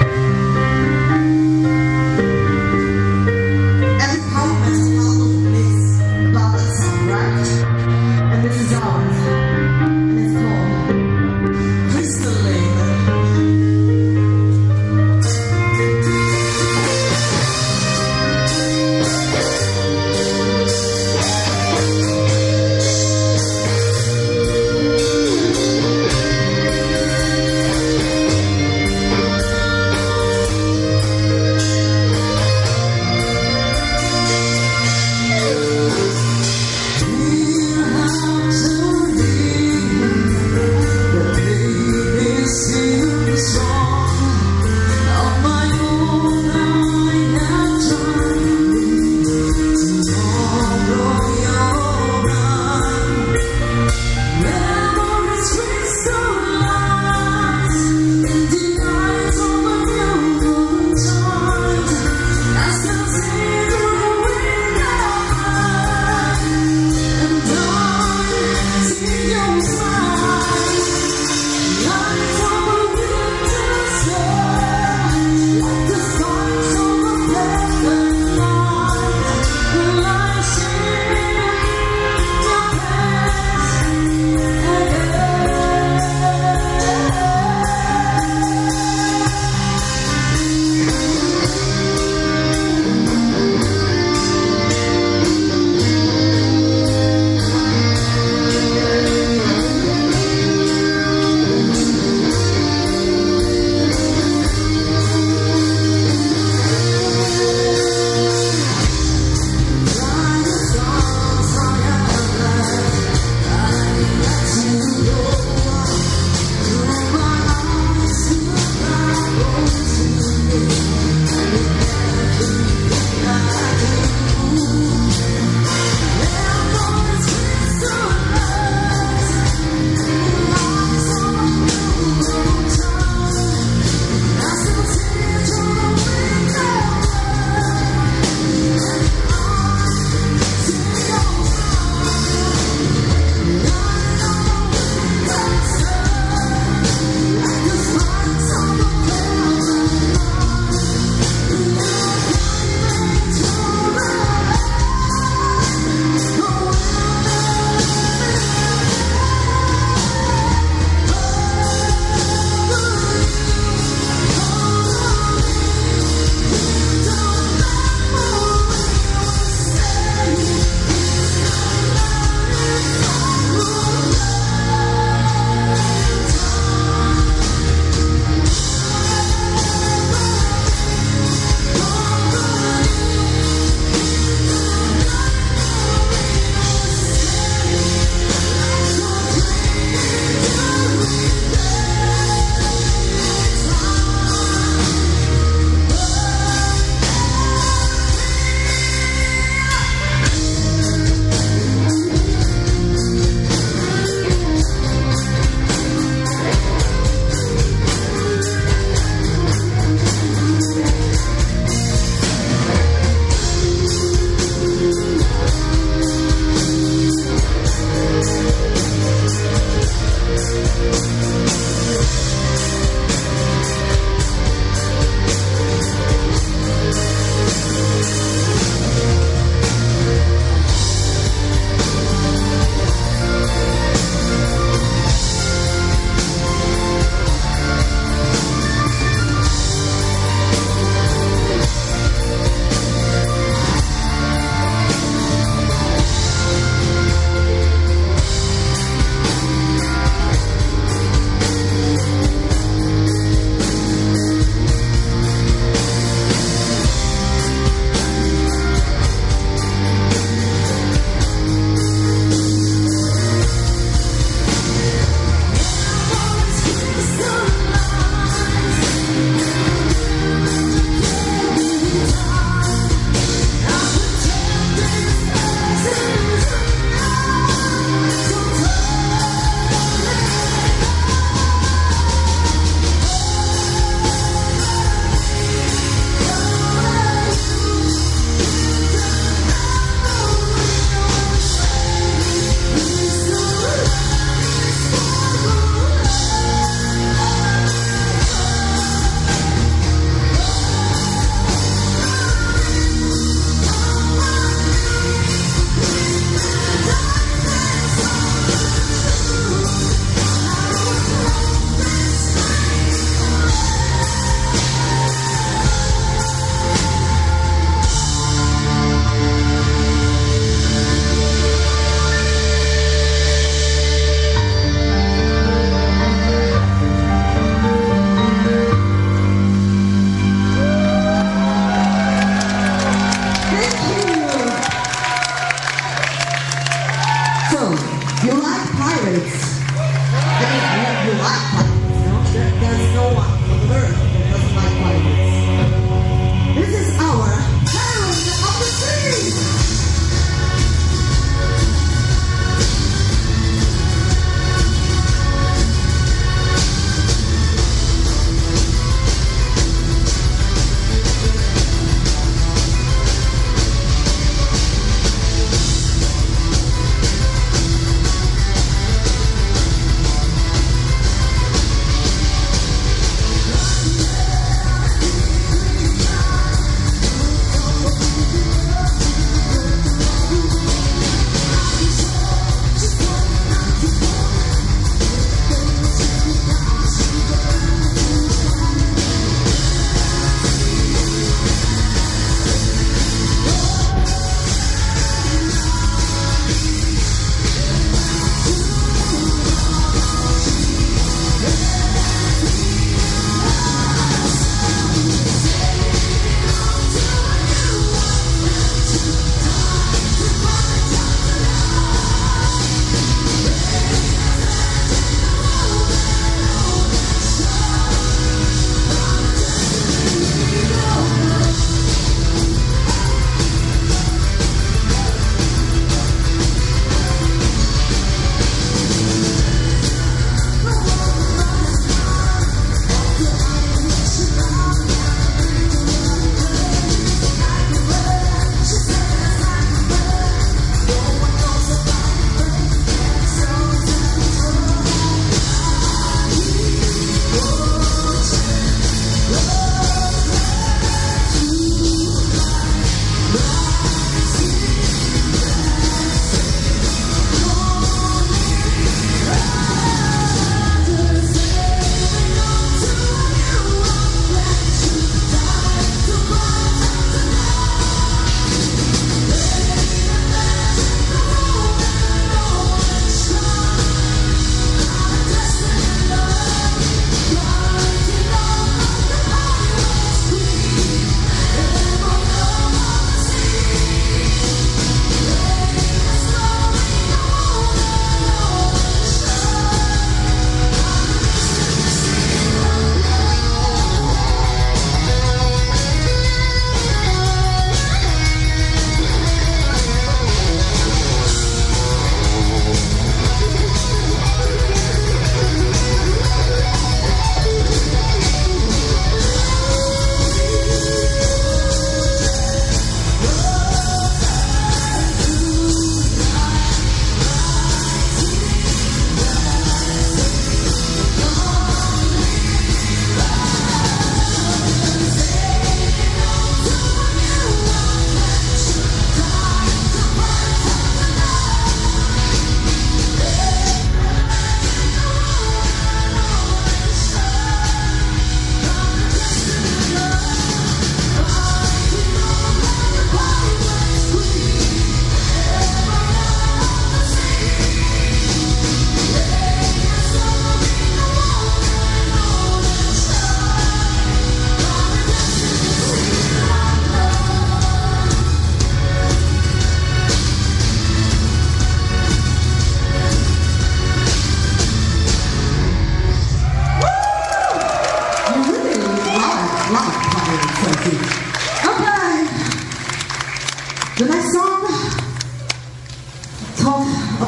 Every power metal album is about that song, right? And this is ours. And it's called Crystal Lake.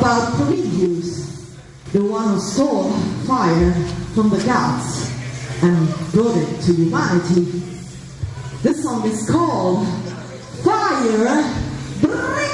about Prometheus, the one who stole fire from the gods and brought it to humanity. This song is called Firebringer!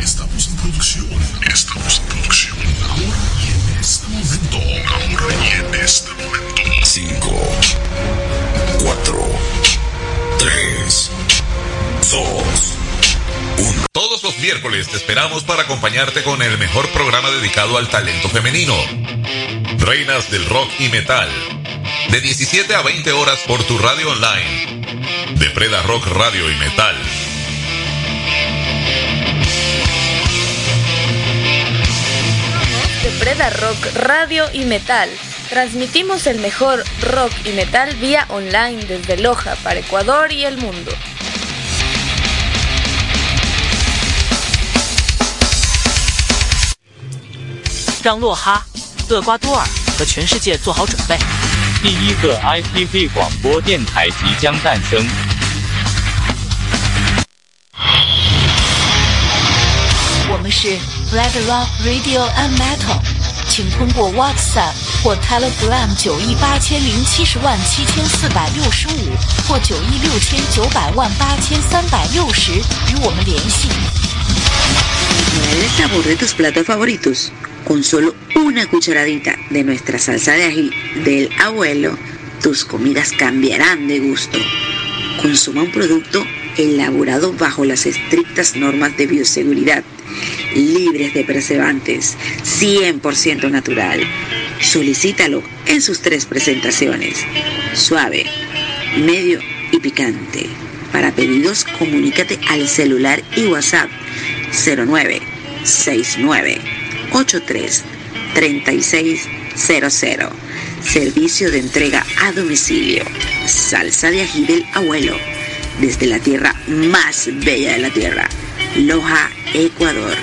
Estamos en producción. Ahora y en este momento. 5, 4, 3, 2, 1. Todos los miércoles te esperamos para acompañarte con el mejor programa dedicado al talento femenino. Reinas del rock y metal. De 17 a 20 horas por tu radio online. De Preda Rock Radio y Metal. De Preda Rock Radio y Metal. Transmitimos el mejor rock y metal vía online desde Loja para Ecuador y el mundo. 让洛哈、厄瓜多尔和全世界做好准备。 第一个 IPV 广播电台即将诞生。 我们是 Red Rock Radio and Metal， 请通过 WhatsApp 或 Telegram 980707465或91690083060与我们联系。 Mueve el sabor de tus platos favoritos. Con solo una cucharadita de nuestra salsa de ají del abuelo, tus comidas cambiarán de gusto. Consuma un producto elaborado bajo las estrictas normas de bioseguridad, libres de preservantes, 100% natural. Solicítalo en sus 3 presentaciones: suave, medio y picante. Para pedidos, comunícate al celular y WhatsApp 0969833600. Servicio de entrega a domicilio. Salsa de ají del abuelo. Desde la tierra más bella de la tierra. Loja, Ecuador.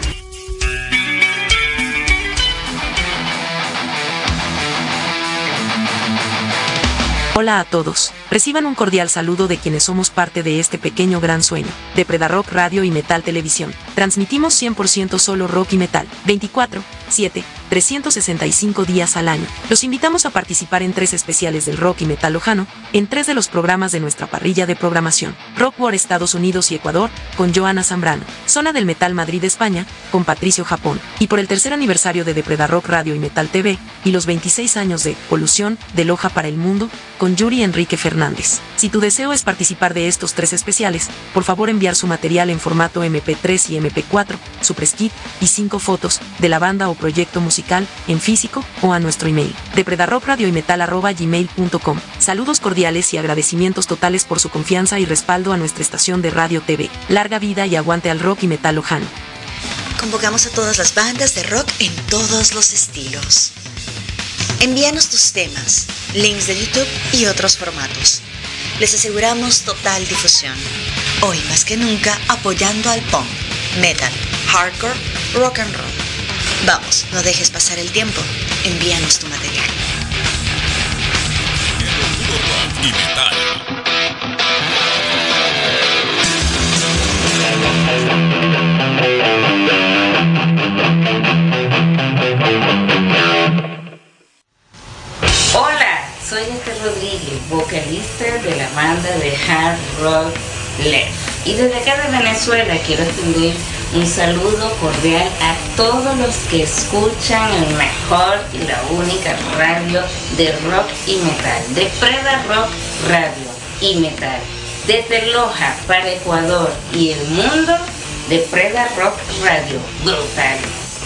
Hola a todos. Reciban un cordial saludo de quienes somos parte de este pequeño gran sueño, de Preda Rock Radio y Metal Televisión. Transmitimos 100% solo rock y metal, 24/7, 365 días al año. Los invitamos a participar en 3 especiales del rock y metal lojano, en 3 de los programas de nuestra parrilla de programación. Rock War Estados Unidos y Ecuador, con Joana Zambrano. Zona del Metal Madrid España, con Patricio Japón. Y por el 3er aniversario de Preda Rock Radio y Metal TV, y los 26 años de Polución, de Loja para el Mundo, con Yuri Enrique Fernández. Si tu deseo es participar de estos 3 especiales, por favor enviar su material en formato MP3 y MP4, su press kit y 5 fotos de la banda o proyecto musical en físico o a nuestro email de predarrockradioymetal@gmail.com. Saludos cordiales y agradecimientos totales por su confianza y respaldo a nuestra estación de radio TV. Larga vida y aguante al rock y metal lojano. Convocamos a todas las bandas de rock en todos los estilos. Envíanos tus temas, links de YouTube y otros formatos. Les aseguramos total difusión. Hoy más que nunca apoyando al punk, metal, hardcore, rock and roll. Vamos, no dejes pasar el tiempo. Envíanos tu material. Rock y metal. Hola, soy Esther Rodríguez, vocalista de la banda de hard rock Left. Y desde acá de Venezuela quiero extender un saludo cordial a todos los que escuchan el mejor y la única radio de rock y metal, de Preda Rock Radio y Metal. Desde Loja para Ecuador y el mundo, de Preda Rock Radio. Brutal.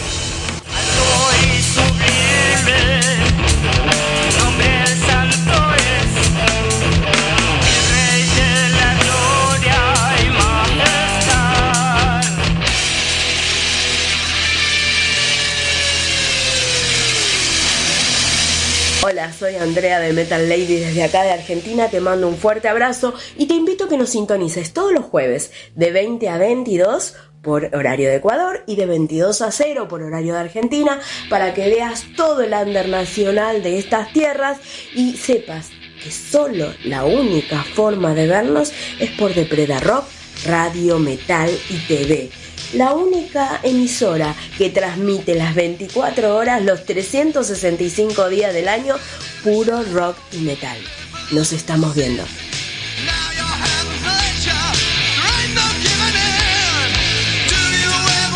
Hola, soy Andrea de Metal Lady desde acá de Argentina, te mando un fuerte abrazo y te invito a que nos sintonices todos los jueves de 20 a 22 por horario de Ecuador y de 22 a 0 por horario de Argentina para que veas todo el under nacional de estas tierras y sepas que solo la única forma de vernos es por de Preda Rock, Radio, Metal y TV. La única emisora que transmite las 24 horas, los 365 días del año, puro rock y metal. Nos estamos viendo. Now your hands are at you, there ain't no giving in. Do you ever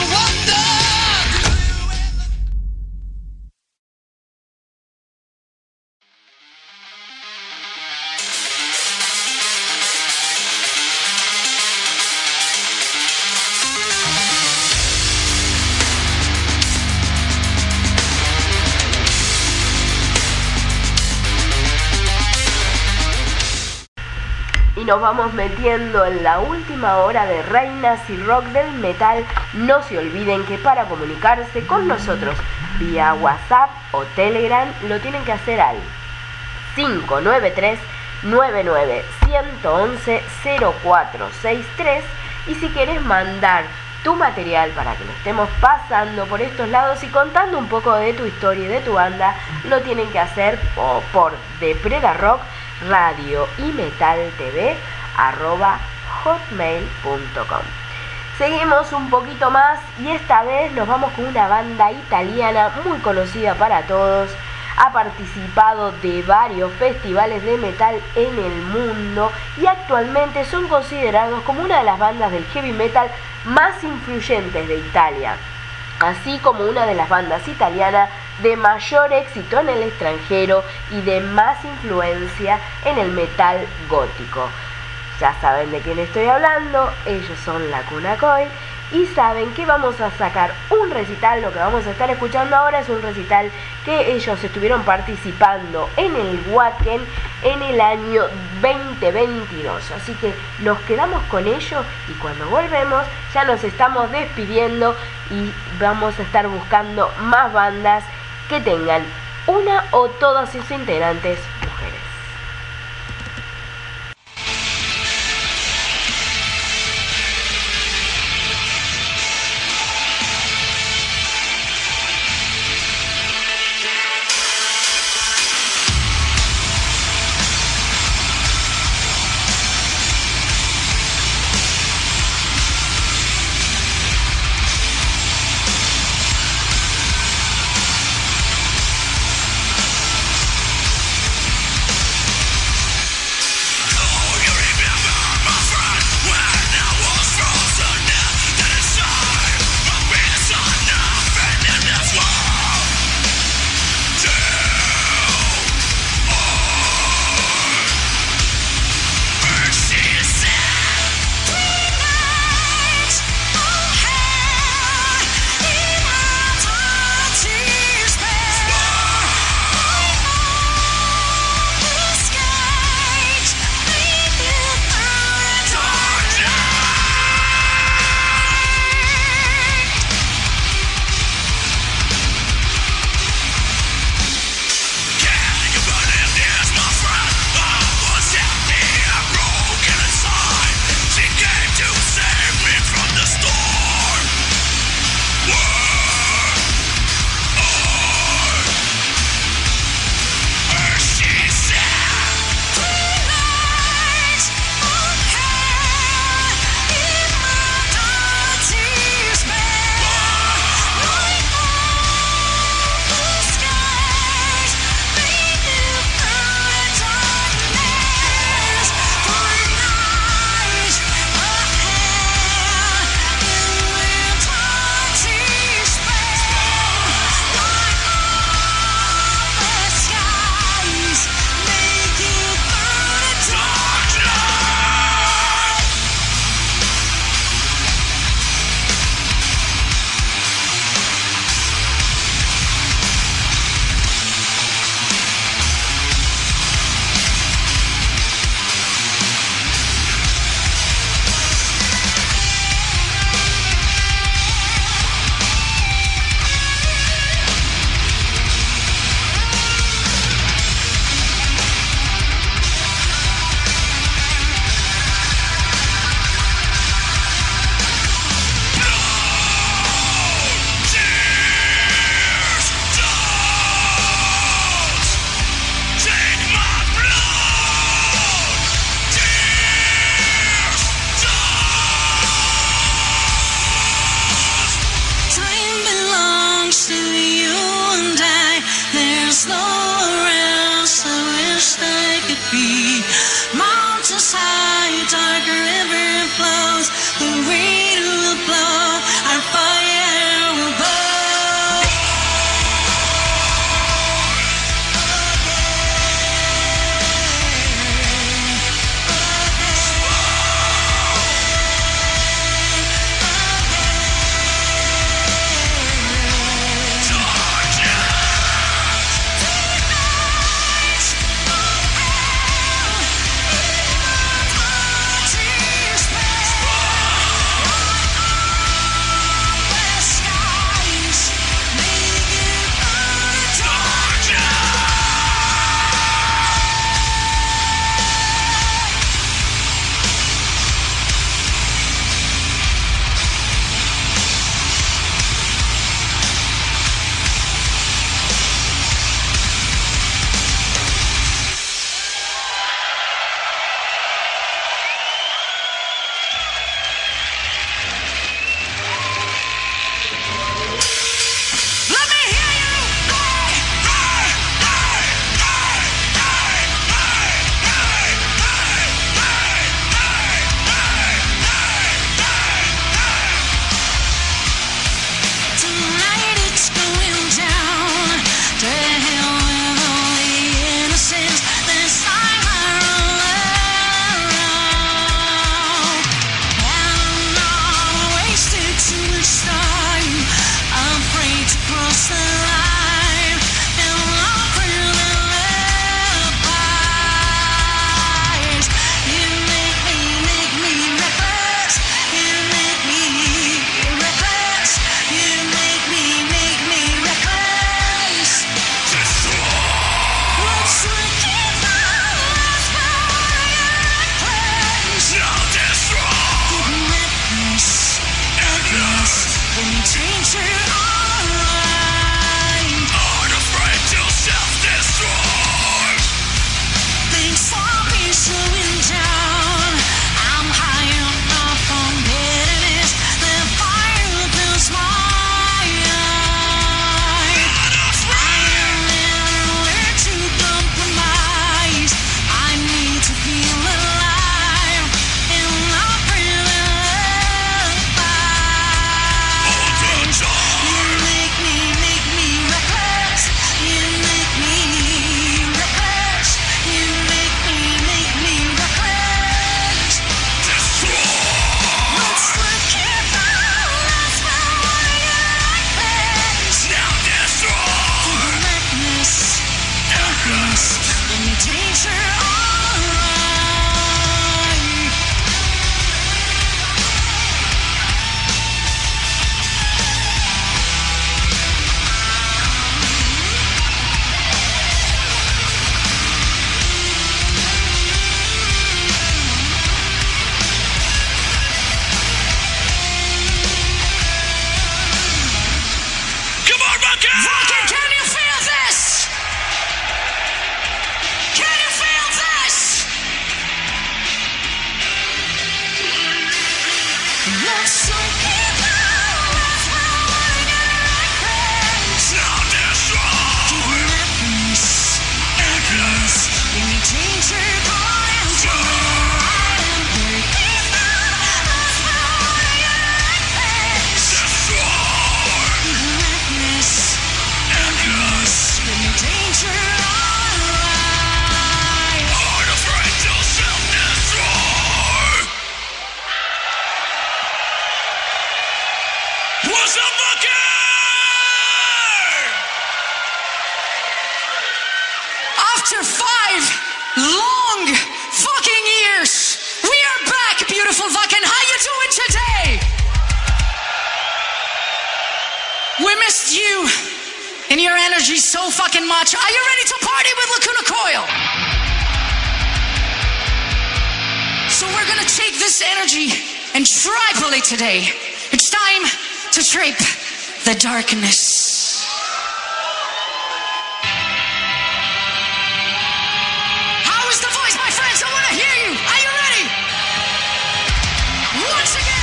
nos vamos metiendo en la última hora de Reinas y Rock del Metal. No se olviden que para comunicarse con nosotros vía WhatsApp o Telegram lo tienen que hacer al 593 99 111 0463, y si quieres mandar tu material para que lo estemos pasando por estos lados y contando un poco de tu historia y de tu banda, lo tienen que hacer por Depredarock Radio y Metal TV @hotmail.com. Seguimos un poquito más y esta vez nos vamos con una banda italiana muy conocida para todos. Ha participado de varios festivales de metal en el mundo y actualmente son considerados como una de las bandas del heavy metal más influyentes de Italia, así como una de las bandas italianas de mayor éxito en el extranjero y de más influencia en el metal gótico. Ya saben de quién estoy hablando, ellos son la Cuna Coil y saben que vamos a sacar un recital. Lo que vamos a estar escuchando ahora es un recital que ellos estuvieron participando en el Wacken en el año 2022, así que nos quedamos con ellos y cuando volvemos ya nos estamos despidiendo y vamos a estar buscando más bandas que tengan una o todas sus integrantes mujeres. What's up, Booker? After 5 long fucking years, we are back, beautiful fucking. How you doing today? We missed you and your energy so fucking much. Are you ready to party with Lacuna Coil? So we're gonna take this energy and triple it today. It's time to trip the darkness. How is the voice, my friends? I wanna hear you. Are you ready? Once again.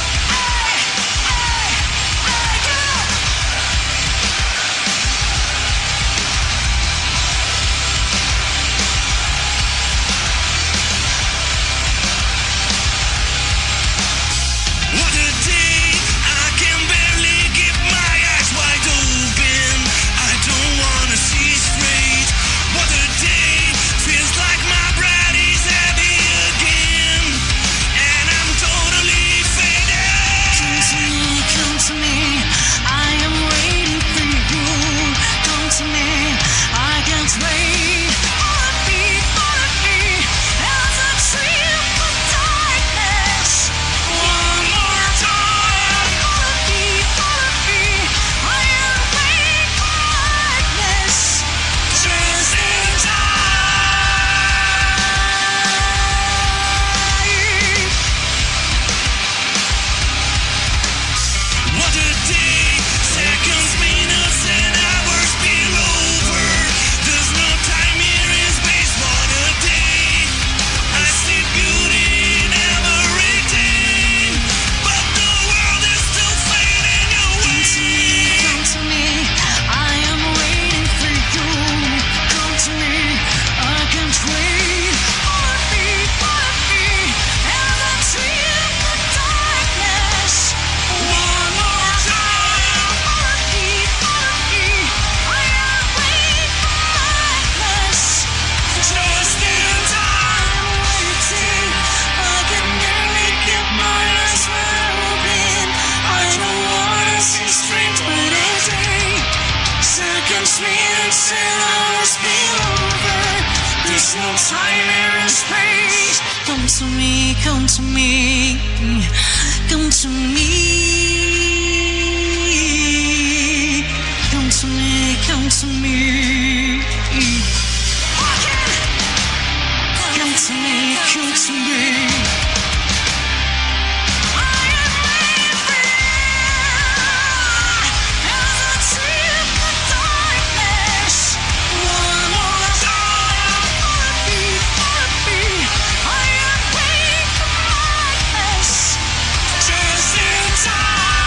Come to me, come to me, come to me, come to me, come to me, come to me, come to me. Just in time.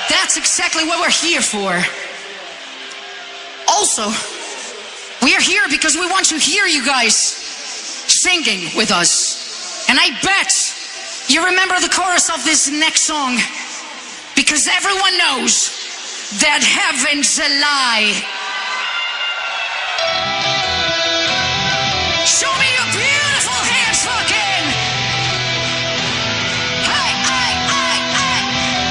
That's exactly what we're here for. Also, we are here because we want to hear you guys singing with us. And I bet you remember the chorus of this next song, because everyone knows that heaven's a lie. Show me your beautiful hands, fucking. Hey, hey, hey, hey.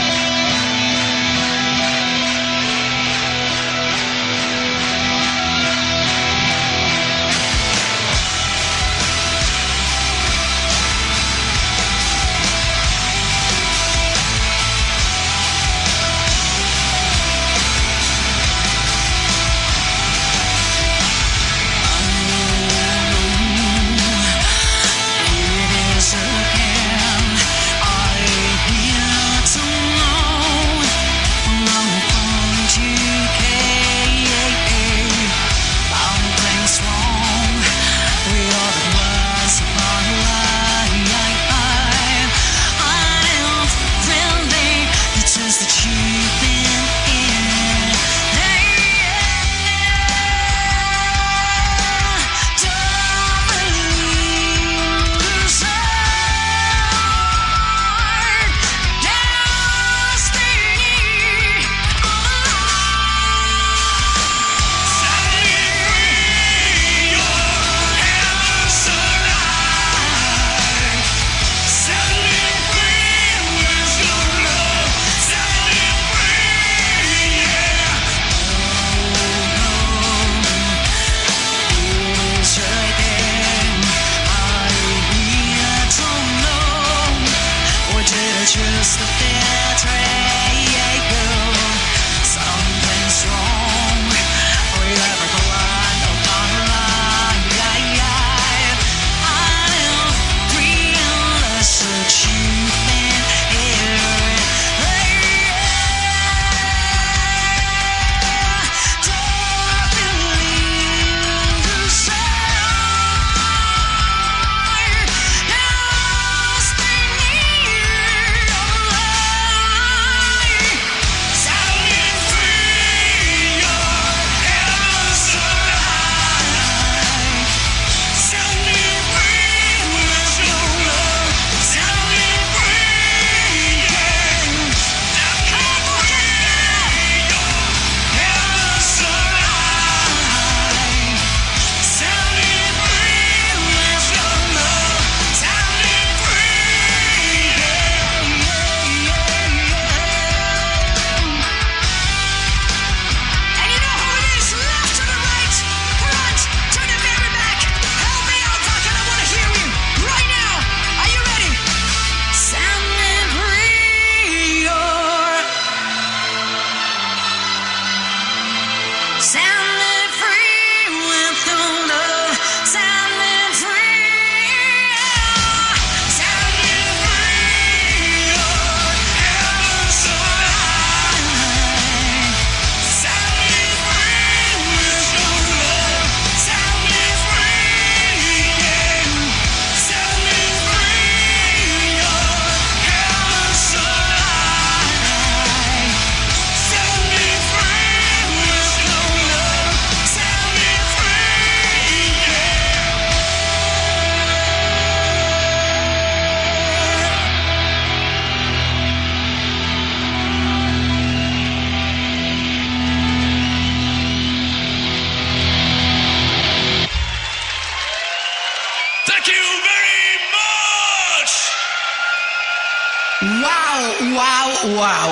Wow.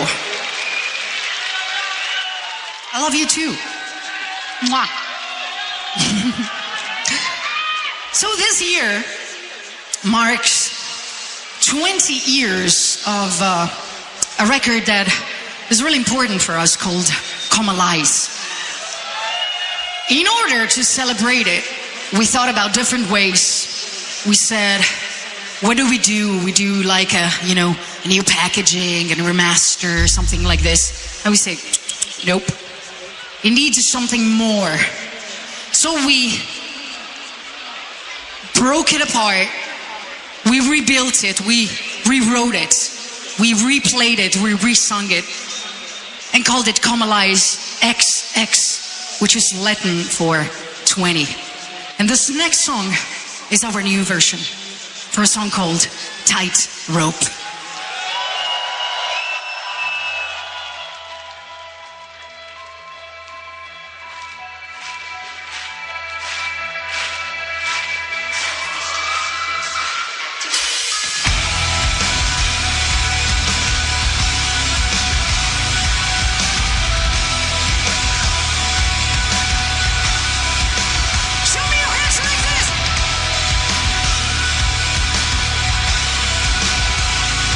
I love you too. Mwah. So this year marks 20 years of a record that is really important for us called Come Alive. In order to celebrate it, we thought about different ways. We said, what do? We do like a new packaging and remaster, something like this. And we say, nope. It needs something more. So we broke it apart. We rebuilt it. We rewrote it. We replayed it. We resung it. and called it Comalize XX, which is Latin for 20. And this next song is our new version for a song called Tight Rope. Show me your hands like this.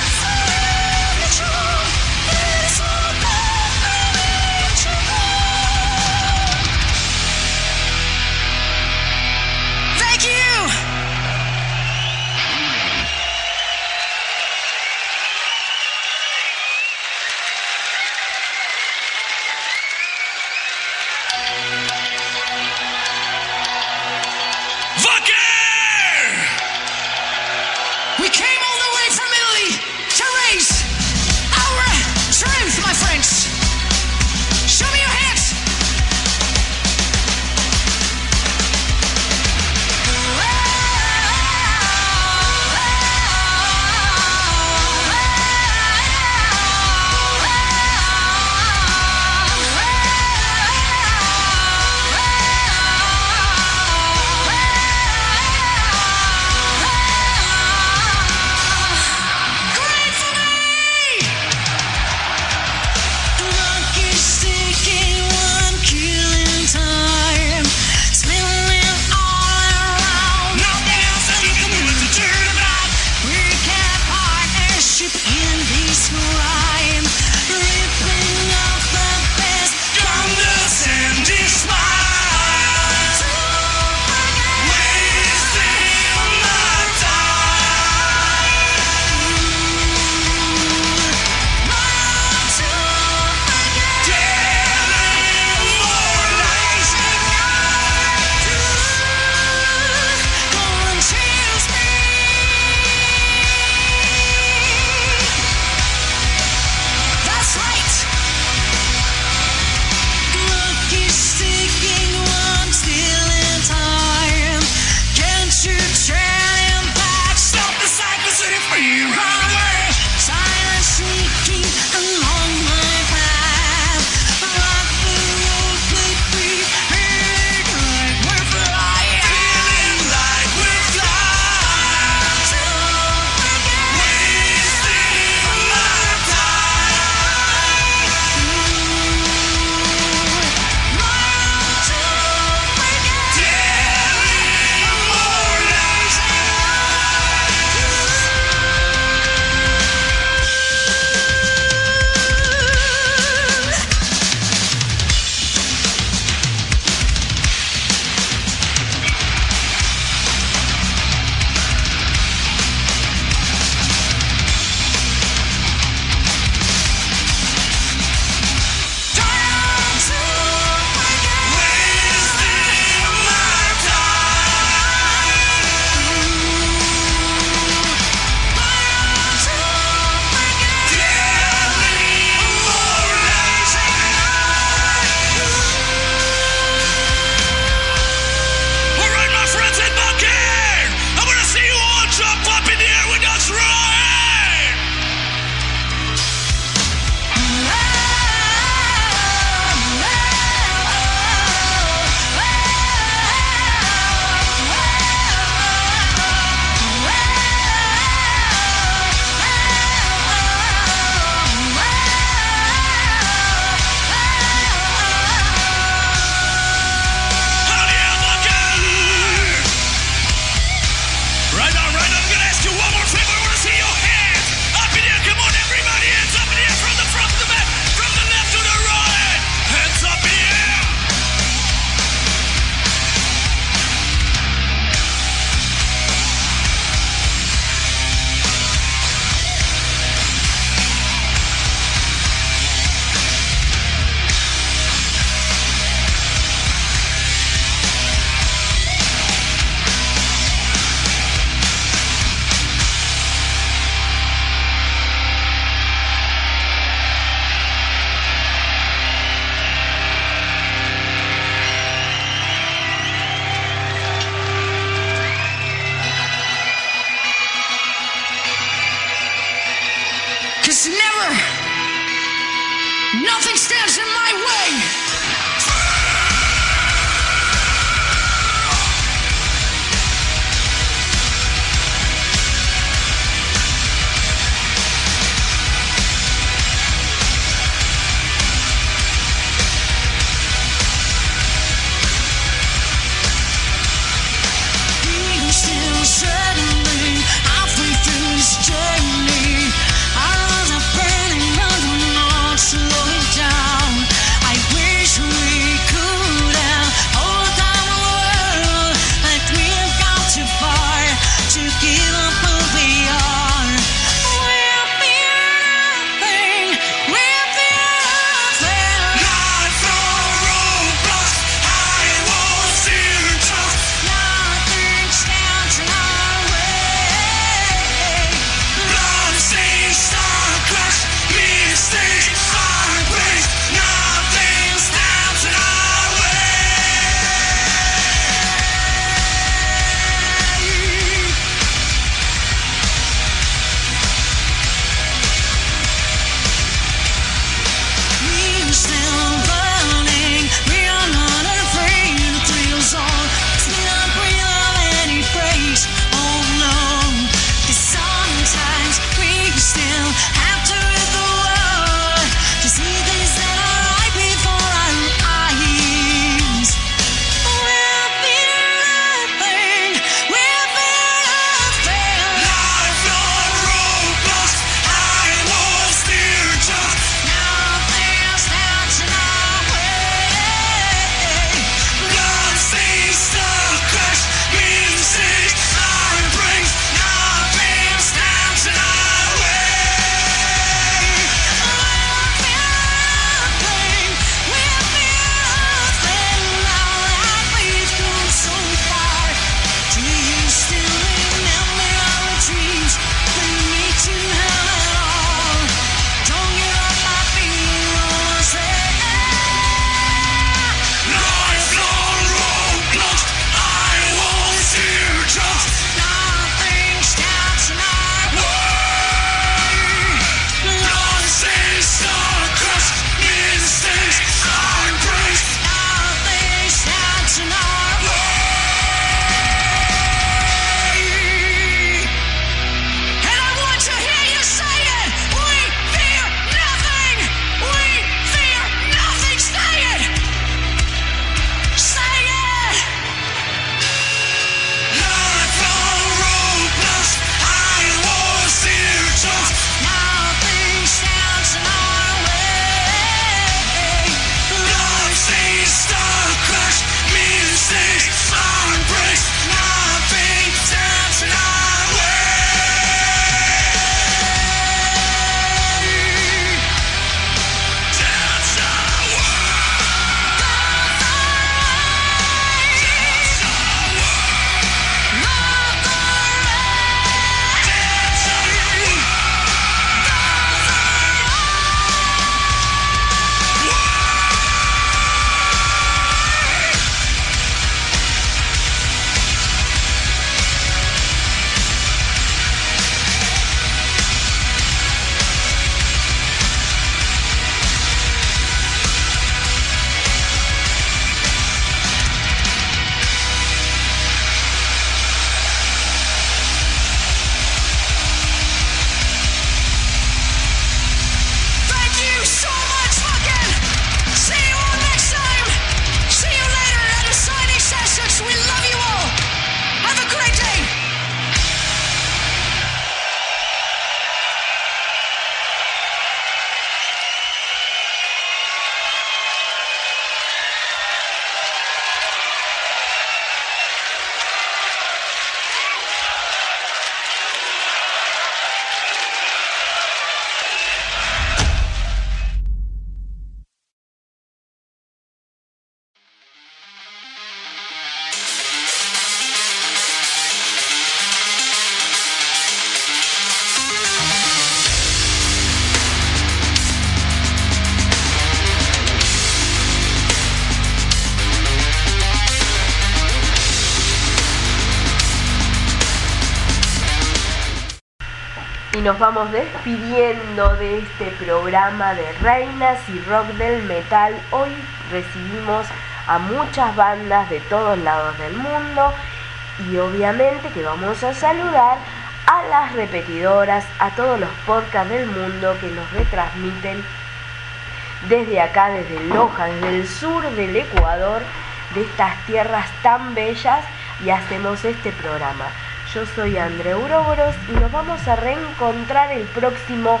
y nos vamos despidiendo de este programa de Reinas y Rock del Metal. Hoy recibimos a muchas bandas de todos lados del mundo y obviamente que vamos a saludar a las repetidoras, a todos los podcasts del mundo que nos retransmiten desde acá, desde Loja, desde el sur del Ecuador, de estas tierras tan bellas, y hacemos este programa. Yo soy André Uroboros y nos vamos a reencontrar el próximo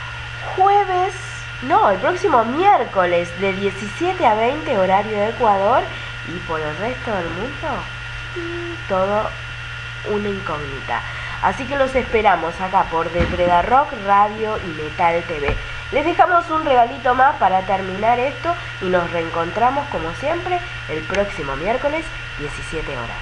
el próximo miércoles de 17 a 20 horario de Ecuador, y por el resto del mundo todo una incógnita. Así que los esperamos acá por Depredar Rock Radio y Metal TV. Les dejamos un regalito más para terminar esto y nos reencontramos como siempre el próximo miércoles 17 horas.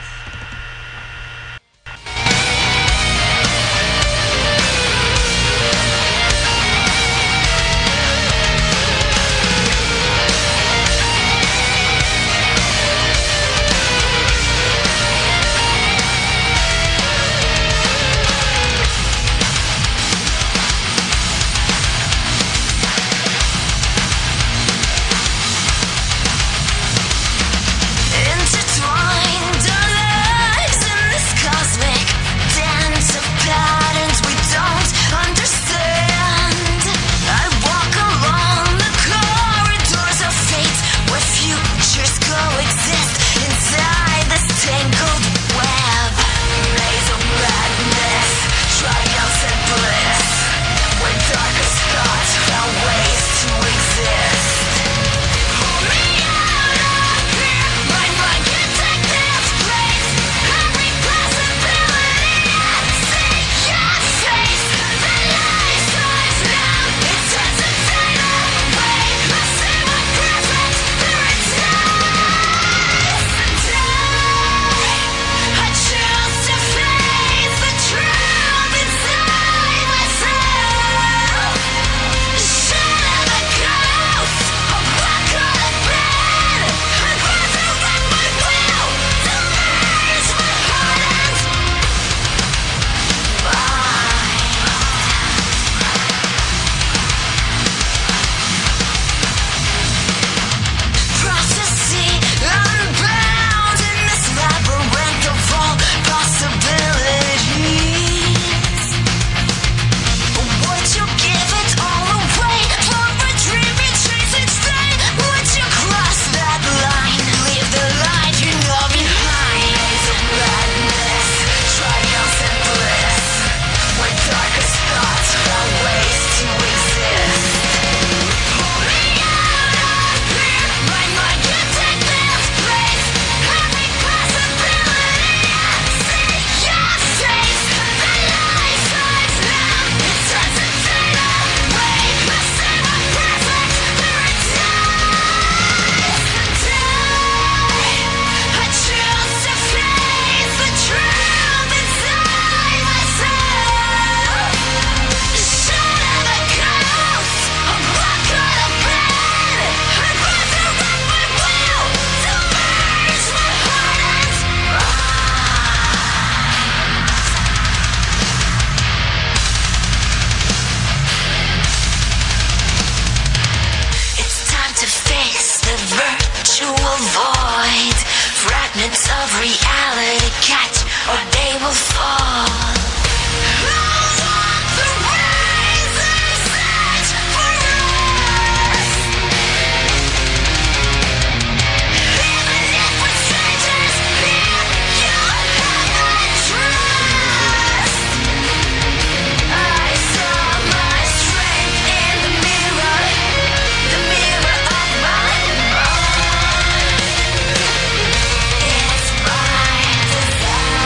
Desire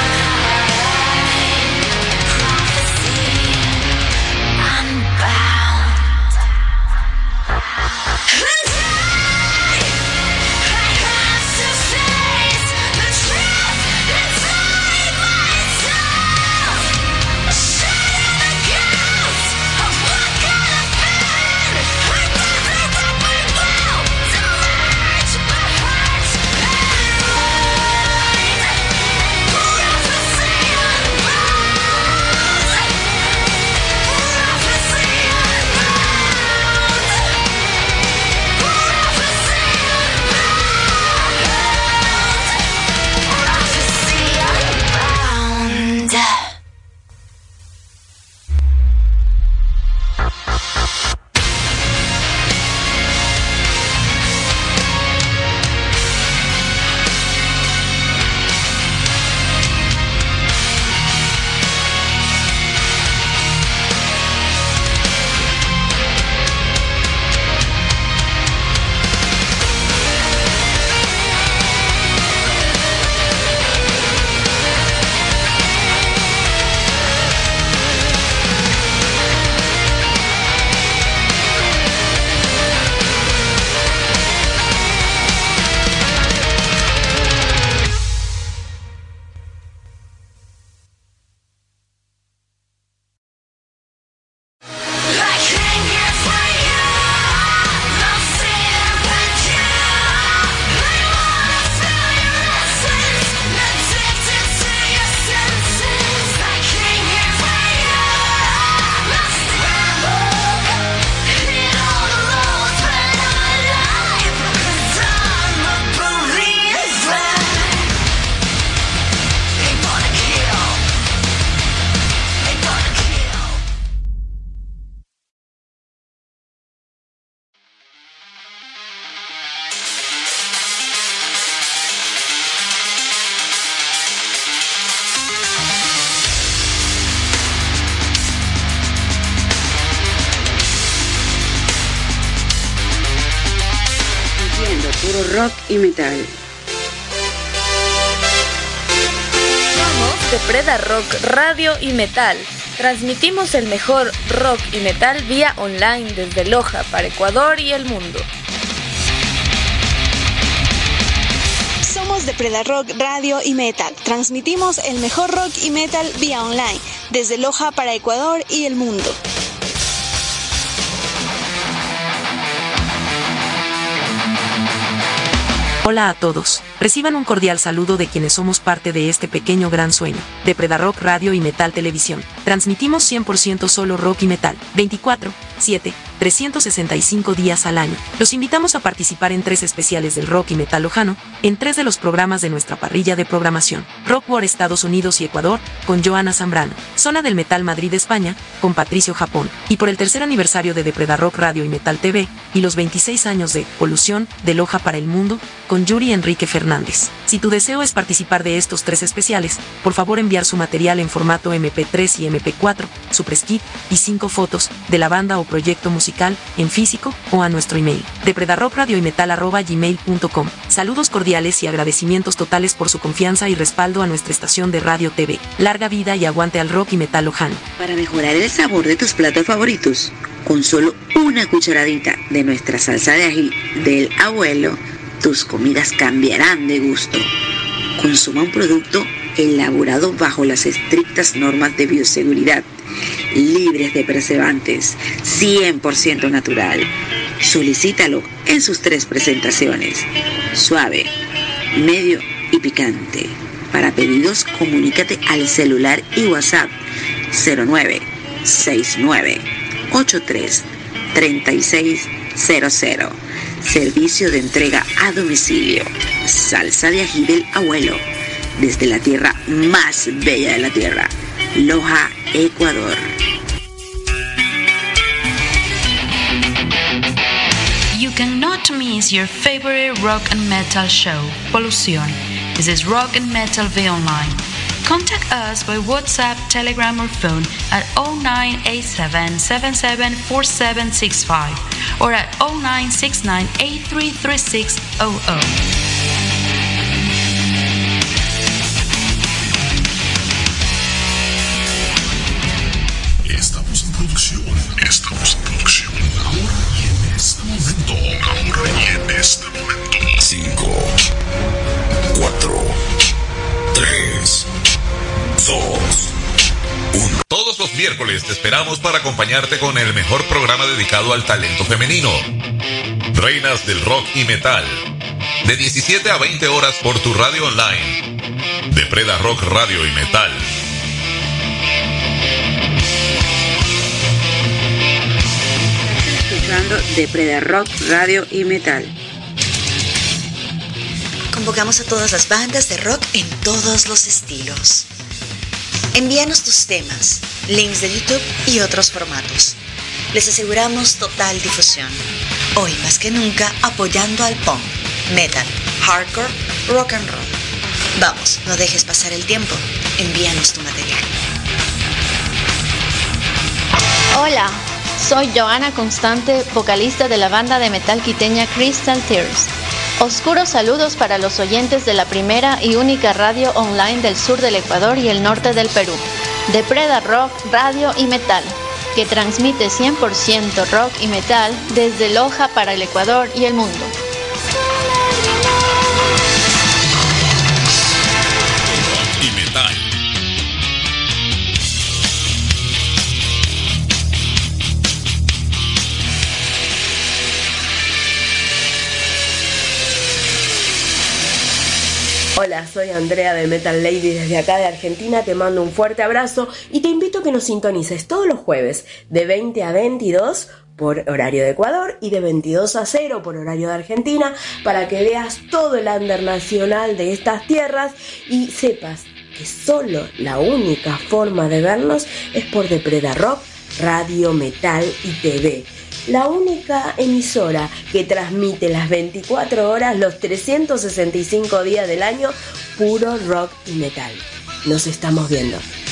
puro rock y metal. Somos de Preda Rock Radio y Metal. Transmitimos el mejor rock y metal vía online desde Loja para Ecuador y el mundo. Somos de Preda Rock Radio y Metal. Transmitimos el mejor rock y metal vía online desde Loja para Ecuador y el mundo. Hola a todos, reciban un cordial saludo de quienes somos parte de este pequeño gran sueño, de Preda Rock Radio y Metal Televisión. Transmitimos 100% solo rock y metal, 24/7, 365 días al año. Los invitamos a participar en 3 especiales del rock y metal lojano, en 3 de los programas de nuestra parrilla de programación. Rock War Estados Unidos y Ecuador, con Joana Zambrano. Zona del Metal Madrid España, con Patricio Japón. Y por el 3er aniversario de Preda Rock Radio y Metal TV, y los 26 años de Polución, de Loja para el Mundo, con Yuri Enrique Fernández. Si tu deseo es participar de estos 3 especiales, por favor enviar su material en formato MP3 y MP4, su press kit y 5 fotos de la banda o proyecto musical en físico o a nuestro email de predarocradioymetal@gmail.com. Saludos cordiales y agradecimientos totales por su confianza y respaldo a nuestra estación de radio TV. Larga vida y aguante al rock y metal lojano. Para mejorar el sabor de tus platos favoritos, con solo una cucharadita de nuestra salsa de ají del abuelo, tus comidas cambiarán de gusto. Consuma un producto elaborado bajo las estrictas normas de bioseguridad, libres de preservantes, 100% natural. Solicítalo en sus 3 presentaciones: suave, medio y picante. Para pedidos, comunícate al celular y WhatsApp 0969833600. Servicio de entrega a domicilio. Salsa de ají del abuelo, desde la tierra más bella de la tierra, Loja, Ecuador. You cannot miss your favorite rock and metal show, Polución. This is Rock and Metal V Online. Contact us by WhatsApp, Telegram or phone at 0987-774765 or at 0969-833600. Estamos en producción ahora y en este momento. 5, 4, 3, 2, 1. Todos los miércoles te esperamos para acompañarte con el mejor programa dedicado al talento femenino. Reinas del rock y metal. De 17 a 20 horas por tu radio online. De Preda Rock Radio y Metal. Escuchando de Preda Rock Radio y Metal. Convocamos a todas las bandas de rock en todos los estilos. Envíanos tus temas, links de YouTube y otros formatos. Les aseguramos total difusión. Hoy más que nunca apoyando al punk, metal, hardcore, rock and roll. Vamos, no dejes pasar el tiempo. Envíanos tu material. Hola, soy Joana Constante, vocalista de la banda de metal quiteña Crystal Tears. Oscuros saludos para los oyentes de la primera y única radio online del sur del Ecuador y el norte del Perú, de Preda Rock, Radio y Metal, que transmite 100% rock y metal desde Loja para el Ecuador y el mundo. Y metal. Hola, soy Andrea de Metal Lady desde acá de Argentina, te mando un fuerte abrazo y te invito a que nos sintonices todos los jueves de 20 a 22 por horario de Ecuador y de 22 a 0 por horario de Argentina para que veas todo el under nacional de estas tierras y sepas que solo la única forma de vernos es por de Preda Rock, Radio, Metal y TV. La única emisora que transmite las 24 horas, los 365 días del año, puro rock y metal. Nos estamos viendo.